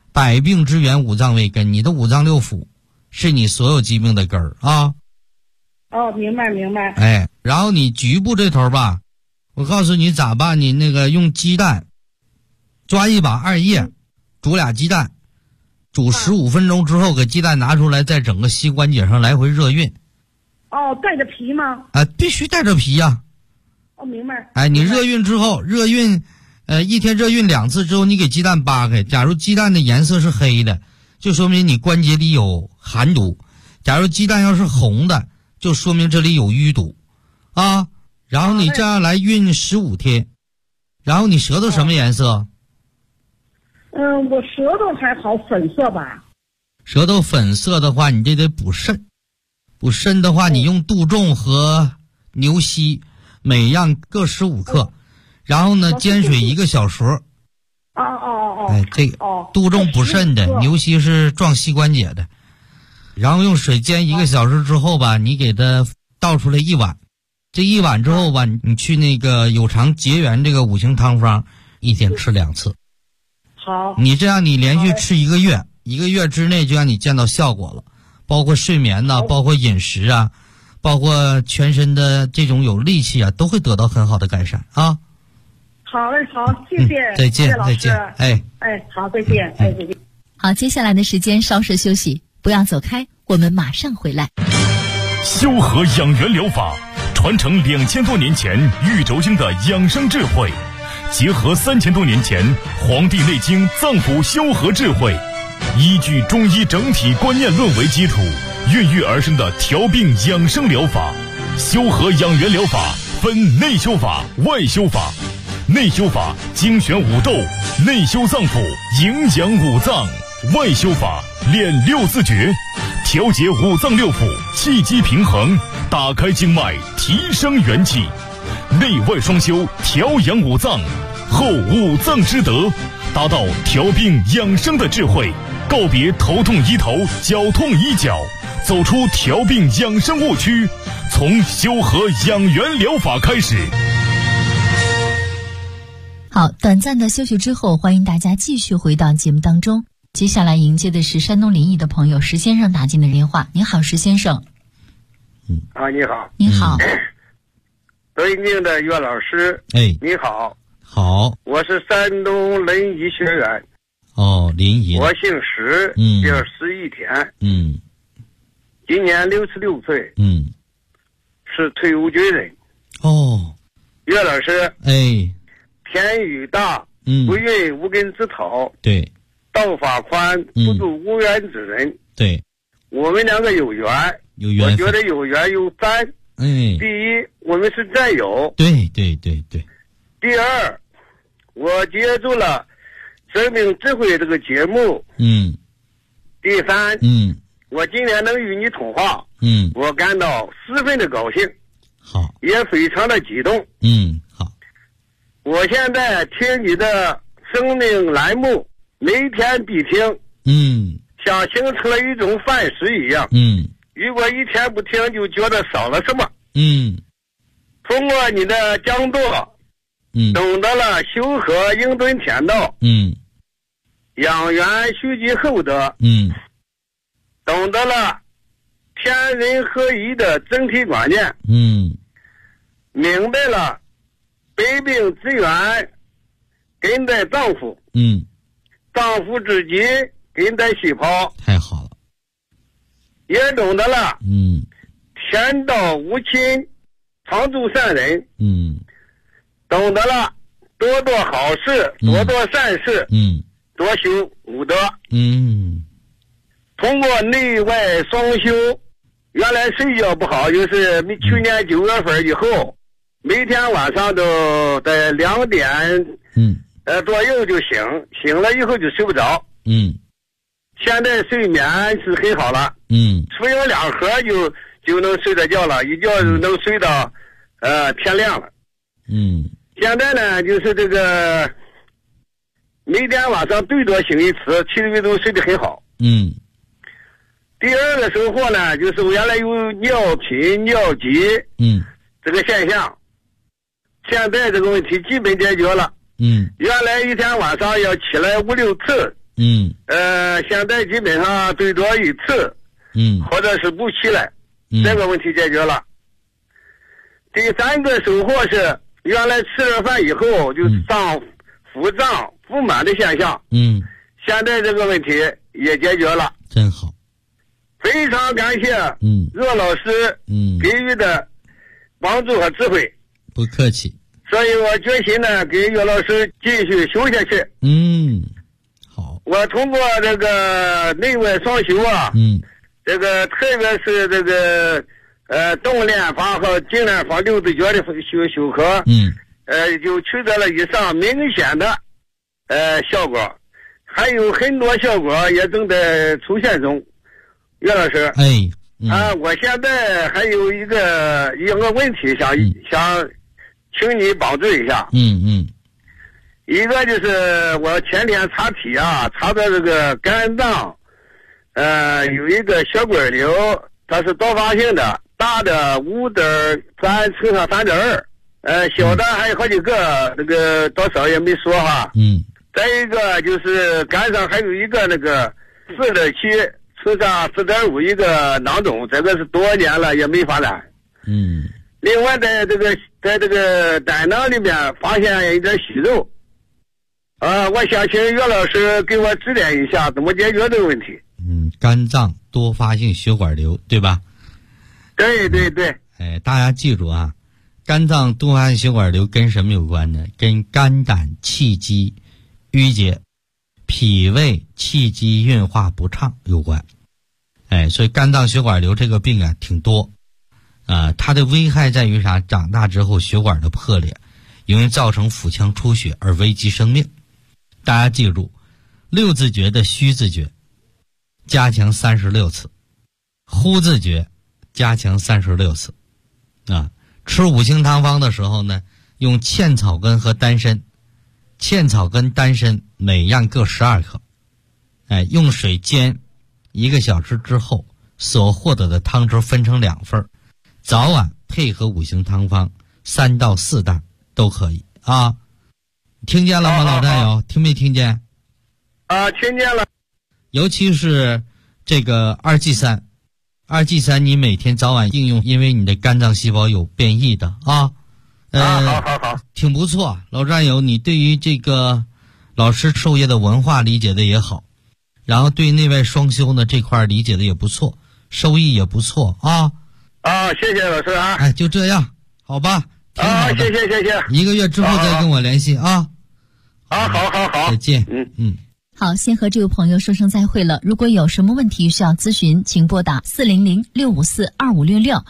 [SPEAKER 4] 百病之源五脏为根，你的五脏六腑是你所有疾病的根儿啊。
[SPEAKER 7] 哦，明白。
[SPEAKER 4] 哎，然后你局部这头吧，我告诉你咋办，你那个用鸡蛋抓一把2叶，煮俩鸡蛋，煮15分钟之后，给鸡蛋拿出来，在整个膝关节上来回热运。
[SPEAKER 7] 哦，带着皮吗？
[SPEAKER 4] 必须带着皮呀。
[SPEAKER 7] 哦，明白。
[SPEAKER 4] 哎，你热运之后，热运一天热运2次之后，你给鸡蛋扒开，假如鸡蛋的颜色是黑的，就说明你关节里有寒毒；假如鸡蛋要是红的，就说明这里有淤堵啊。然后你这样来运15天，然后你舌头什么颜色？
[SPEAKER 7] 我舌头还好，粉色吧。
[SPEAKER 4] 舌头粉色的话，你这得补肾。补肾的话，你用杜仲和牛膝每样各15克，然后呢煎水1个小时。哎，这个杜仲补肾的，牛膝是壮膝关节的。然后用水煎1个小时之后吧，你给它倒出来1碗。这1碗之后吧，你去那个有偿结缘这个5行汤方，1天吃2次。
[SPEAKER 7] 好。
[SPEAKER 4] 你这样你连续吃1个月，1个月之内就让你见到效果了。包括睡眠呐，包括饮食啊，包括全身的这种有力气啊，都会得到很好的改善啊。
[SPEAKER 7] 好嘞，好，谢谢，
[SPEAKER 4] 再见，再见，
[SPEAKER 7] 哎，好，再见，再见。
[SPEAKER 5] 好，接下来的时间稍事休息，不要走开，我们马上回来。
[SPEAKER 2] 修和养元疗法传承2000多年前玉轴经的养生智慧，结合3000多年前《黄帝内经》脏腑修和智慧。依据中医整体观念论为基础，孕育而生的调病养生疗法。修和养元疗法分内修法、外修法。内修法精选五斗，内修脏腑，营养五脏；外修法练6字诀，调节五脏六腑，气机平衡，打开经脉，提升元气。内外双修，调养五脏，后五脏之德，达到调病养生的智慧。告别头痛医头，脚痛医脚，走出调病养生误区，从修和养元疗法开始。
[SPEAKER 5] 好，短暂的休息之后，欢迎大家继续回到节目当中。接下来迎接的是山东临沂的朋友石先生打进的电话。你好，石先生。
[SPEAKER 8] 你好。
[SPEAKER 5] 你好。
[SPEAKER 8] 尊敬的岳老师。你好。
[SPEAKER 4] 好。
[SPEAKER 8] 我是山东临沂学员。
[SPEAKER 4] 临沂。
[SPEAKER 8] 我姓石，叫石一田。今年66岁。是退伍军人。岳老师。天宇大，不孕无根之草。
[SPEAKER 4] 对。
[SPEAKER 8] 道法宽，不助无缘之人。
[SPEAKER 4] 对。
[SPEAKER 8] 我们两个有缘。我觉得有缘有赞。第一，我们是战友。
[SPEAKER 4] 对。
[SPEAKER 8] 第二，我接触了生命智慧这个节目。第三，我今天能与你通话。我感到十分的高兴。
[SPEAKER 4] 好。
[SPEAKER 8] 也非常的激动。
[SPEAKER 4] 好。
[SPEAKER 8] 我现在听你的生命栏目，每天必听。像形成了一种饭食一样。如果一天不听，就觉得少了什么。通过你的讲座，懂得了修和应顿天道。养元蓄积厚德。懂得了天人合一的整体观念。明白了百病之源根在脏腑。脏腑之基根在细胞。
[SPEAKER 4] 太好了。
[SPEAKER 8] 也懂得了天道无亲，常助善人。懂得了多做好事，多做善事。多修武德。通过内外双修，原来睡觉不好，就是去年9月份以后，每天晚上都在2点左右就醒了以后就睡不着。现在睡眠是很好了。服用2盒就能睡着觉了，一觉能睡到天亮了。现在呢，就是这个每天晚上最多醒1次，其余都睡得很好。第二个收获呢，就是我原来有尿频尿急这个现象，现在这个问题基本解决了。原来一天晚上要起来5、6次现在基本上最多一次，或者是补起来，这个问题解决了。第三个收获是，原来吃了饭以后就腹胀、腹满的现象，现在这个问题也解决了，
[SPEAKER 4] 真好。
[SPEAKER 8] 非常感谢骆老师给予的帮助和智慧。
[SPEAKER 4] 不客气。
[SPEAKER 8] 所以我决心呢，给岳老师继续修下去。
[SPEAKER 4] 好。
[SPEAKER 8] 我通过这个内外双修啊，这个特别是这个动练法和静练法六字诀的修和，就取得了以上明显的效果，还有很多效果也正在出现中。岳老师，我现在还有一个问题想请你帮助一下。一个就是我前天查体啊，查到这个肝脏，有一个血管瘤，它是多发性的，大的5.3×3.2，小的还有好几个，那个多少也没说哈。再一个就是肝上还有一个那个4.7×4.5一个囊肿，这个是多年了也没发展。另外在这个胆囊里面发现一点息肉，我想请岳老师给我指点一下怎么解决这个问题。
[SPEAKER 4] 肝脏多发性血管瘤，对吧？
[SPEAKER 8] 对。
[SPEAKER 4] 大家记住啊，肝脏多发性血管瘤跟什么有关呢？跟肝胆气机淤结、脾胃气机运化不畅有关。所以肝脏血管瘤这个病啊挺多。它的危害在于啥？长大之后血管的破裂，容易造成腹腔出血而危及生命。大家记住，六字诀的虚字诀加强36次，呼字诀加强36次。吃五行汤方的时候呢，用茜草根和丹参，茜草根、丹参每样各12克，用水煎1个小时之后，所获得的汤汁分成2份，早晚配合五行汤方3到4袋都可以啊。听见了吗，老战友？听没听见？
[SPEAKER 8] 听见了。
[SPEAKER 4] 尤其是这个2G3你每天早晚应用，因为你的肝脏细胞有变异的啊。
[SPEAKER 8] 好，
[SPEAKER 4] 挺不错。老战友，你对于这个老师授业的文化理解的也好，然后对内外双修呢这块理解的也不错，收益也不错啊。
[SPEAKER 8] 谢谢老师啊。
[SPEAKER 4] 就这样，好吧？挺好的。
[SPEAKER 8] 谢谢。
[SPEAKER 4] 1个月之后再跟我联系啊。
[SPEAKER 8] 好。
[SPEAKER 4] 再见。
[SPEAKER 5] 好，先和这位朋友说声再会了。如果有什么问题需要咨询，请拨打400-654-2566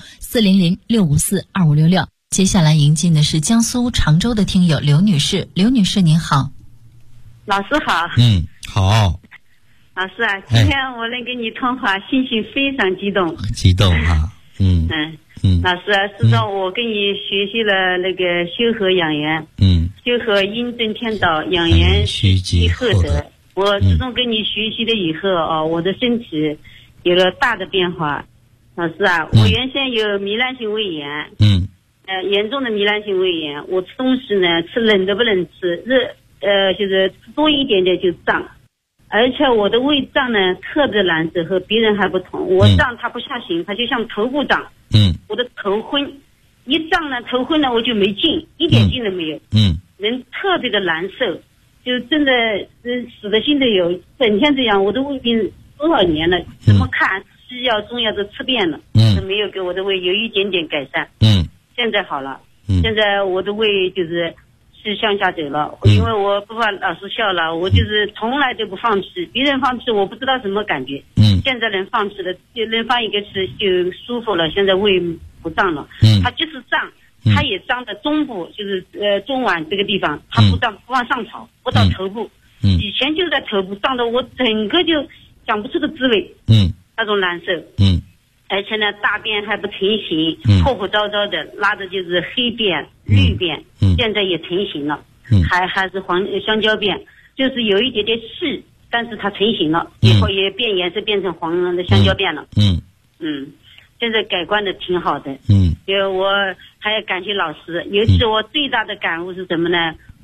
[SPEAKER 5] 400-654-2566。接下来迎进的是江苏常州的听友刘女士。刘女士您好。
[SPEAKER 9] 老师好。
[SPEAKER 4] 好。
[SPEAKER 9] 老师啊，今天我能跟你通话，心情非常激动。
[SPEAKER 4] 激动啊。
[SPEAKER 9] 老师啊，自从我跟你学习了那个修和养元，修和阴正天道，养元虚极厚德。我自从跟你学习了以后我的身体有了大的变化。老师啊，我原先有糜烂性胃炎，严重的糜烂性胃炎，我吃东西呢，吃冷的不能吃，热就是吃多一点点就胀，而且我的胃胀呢特别难受，和别人还不同。我胀它不下行，它就像头部胀，我的头昏，一胀呢头昏呢我就没劲，一点劲都没有，人特别的难受。就真的死的心都有，整天这样。我的胃病多少年了，怎么看西药中药都吃遍了，都没有给我的胃有一点点改善。现在好了，现在我的胃是向下走了。因为我不怕老师笑了，我就是从来都不放弃，别人放弃我不知道什么感觉。现在能放弃了，就能放一个吃就舒服了。现在胃不胀了，它即使胀。它也胀在中部，就是中脘这个地方，它不胀，不往上跑，不到头部。以前就在头部胀得我整个就讲不出的滋味，那种难受。而且呢，大便还不成形，破破糟糟的，拉的就是黑便、绿便，现在也成型了，还是香蕉便，就是有一点点细，但是它成型了，以后也变颜色变成黄的香蕉便了。现在改观的挺好的。因为我还要感谢老师，尤其我最大的感悟是什么呢？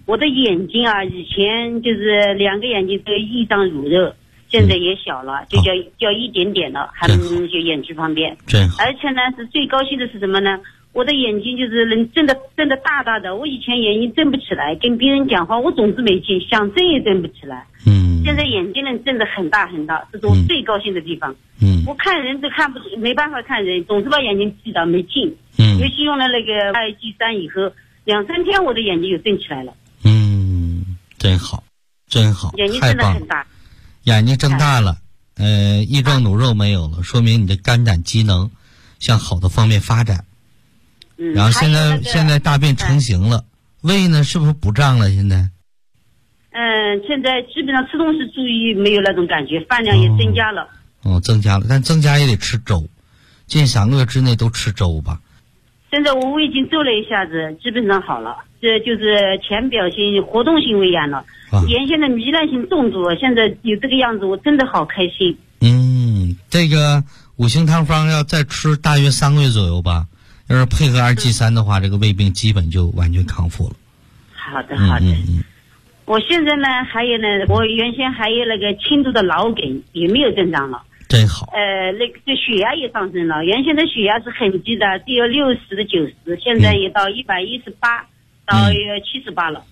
[SPEAKER 9] 我的眼睛啊，以前就是2个眼睛都一张乳肉，现在也小了，就叫一点点了，还就眼睛方面。而且呢，是最高兴的是什么呢？我的眼睛就是能睁得大大的，我以前眼睛睁不起来，跟别人讲话我总是没劲，想睁也睁不起来。现在眼睛能睁得很大很大，这是我最高兴的地方。我看人都没办法看人，总是把眼睛闭到没劲。尤其用了那个2G3以后，2-3天我的眼睛就睁起来了。
[SPEAKER 4] 真好，真好，
[SPEAKER 9] 眼睛真的很大，
[SPEAKER 4] 眼睛睁大了，异状脓肉没有了，说明你的肝胆机能向好的方面发展。然后现在大便成型了，胃呢是不是不胀了？现在？
[SPEAKER 9] 现在基本上吃东西注意没有那种感觉，饭量也增加了。
[SPEAKER 4] 增加了，但增加也得吃粥，近3个月之内都吃粥吧。
[SPEAKER 9] 现在我胃镜做了一下子，基本上好了，这就是浅表性活动性胃炎了。原先的糜烂性重度，现在有这个样子，我真的好开心。
[SPEAKER 4] 这个5行汤方要再吃大约3个月左右吧。要是配合2G3的话，这个胃病基本就完全康复了。
[SPEAKER 9] 好的。我现在呢，还有呢，我原先还有那个轻度的脑梗也没有症状了。
[SPEAKER 4] 真好。
[SPEAKER 9] 那个血压也上升了，原先的血压是很低的，只有60的90，现在也到118到78了。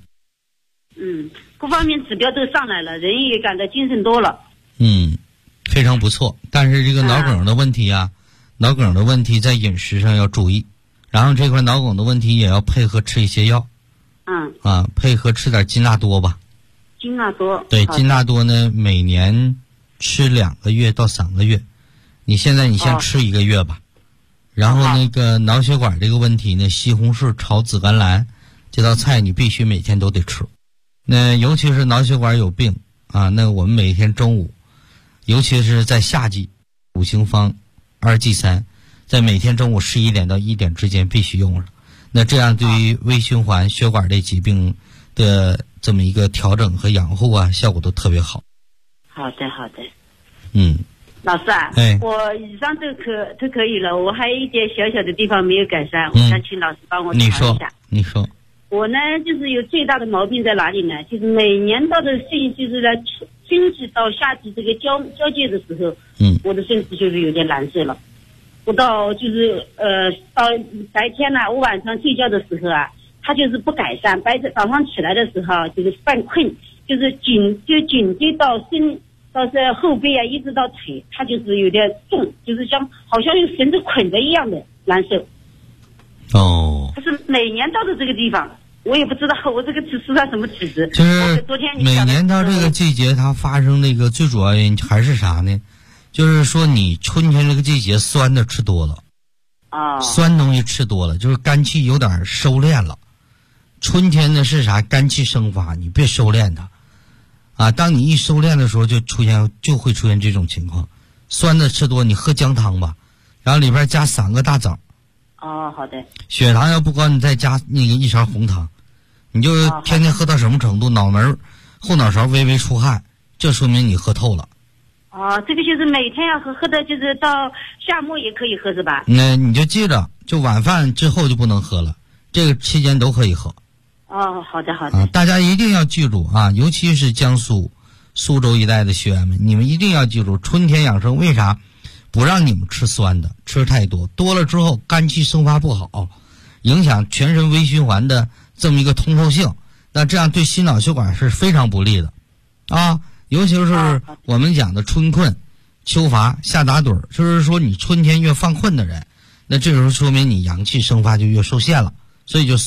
[SPEAKER 9] 各方面指标都上来了，人也感到精神多了。
[SPEAKER 4] 非常不错。但是这个脑梗的问题啊，脑梗的问题在饮食上要注意，然后这块脑梗的问题也要配合吃一些药。配合吃点金纳多吧。
[SPEAKER 9] 金纳多。
[SPEAKER 4] 对，金纳多呢，每年吃2个月到3个月。你先吃1个月吧。然后那个脑血管这个问题呢，西红柿炒紫甘蓝这道菜你必须每天都得吃。那尤其是脑血管有病啊，那我们每天中午，尤其是在夏季，5行方2G3，在每天中午11点到1点之间必须用上。那这样对于微循环血管类疾病的这么一个调整和养护啊，效果都特别好。
[SPEAKER 9] 好的。老师啊，我以上都可以了，我还有一点小小的地方没有改善，我想请老师帮我调一下。
[SPEAKER 4] 你说。
[SPEAKER 9] 我呢，就是有最大的毛病在哪里呢？就是每年到的就是在春季到夏季这个交界的时候，我的身体就是有点难受了。我到就是到白天呢，我晚上睡觉的时候啊，它就是不改善。早上起来的时候就是犯困，就是颈椎到这后背啊，一直到腿，它就是有点重，就是好像用绳子捆着一样的难受。可是每年到的这个地方，我也不知道我这个是算什么体质。
[SPEAKER 4] 就是每年到这个季节，它发生那个最主要原因还是啥呢？就是说你春天这个季节酸的吃多了，酸东西吃多了，就是肝气有点收敛了。春天呢是啥？肝气生发，你别收敛它，当你一收敛的时候，就会出现这种情况。酸的吃多，你喝姜汤吧，然后里边加3个大枣。
[SPEAKER 9] 好的。
[SPEAKER 4] 血糖要不高，你再加那个1勺红糖，你就天天喝到什么程度？脑门后脑勺微微出汗，这说明你喝透了。
[SPEAKER 9] 这个就是每天要喝的，就是到夏末也可以喝是吧？
[SPEAKER 4] 那你就记着，就晚饭之后就不能喝了，这个期间都可以喝。
[SPEAKER 9] 好的。
[SPEAKER 4] 大家一定要记住啊，尤其是江苏、苏州一带的学员们，你们一定要记住，春天养生为啥不让你们吃酸的？吃太多了之后，肝气生发不好，影响全身微循环的这么一个通透性，那这样对心脑血管是非常不利的尤其是我们讲的春困、秋乏、夏打盹，就是说你春天越犯困的人，那这时候说明你阳气生发就越受限了，所以就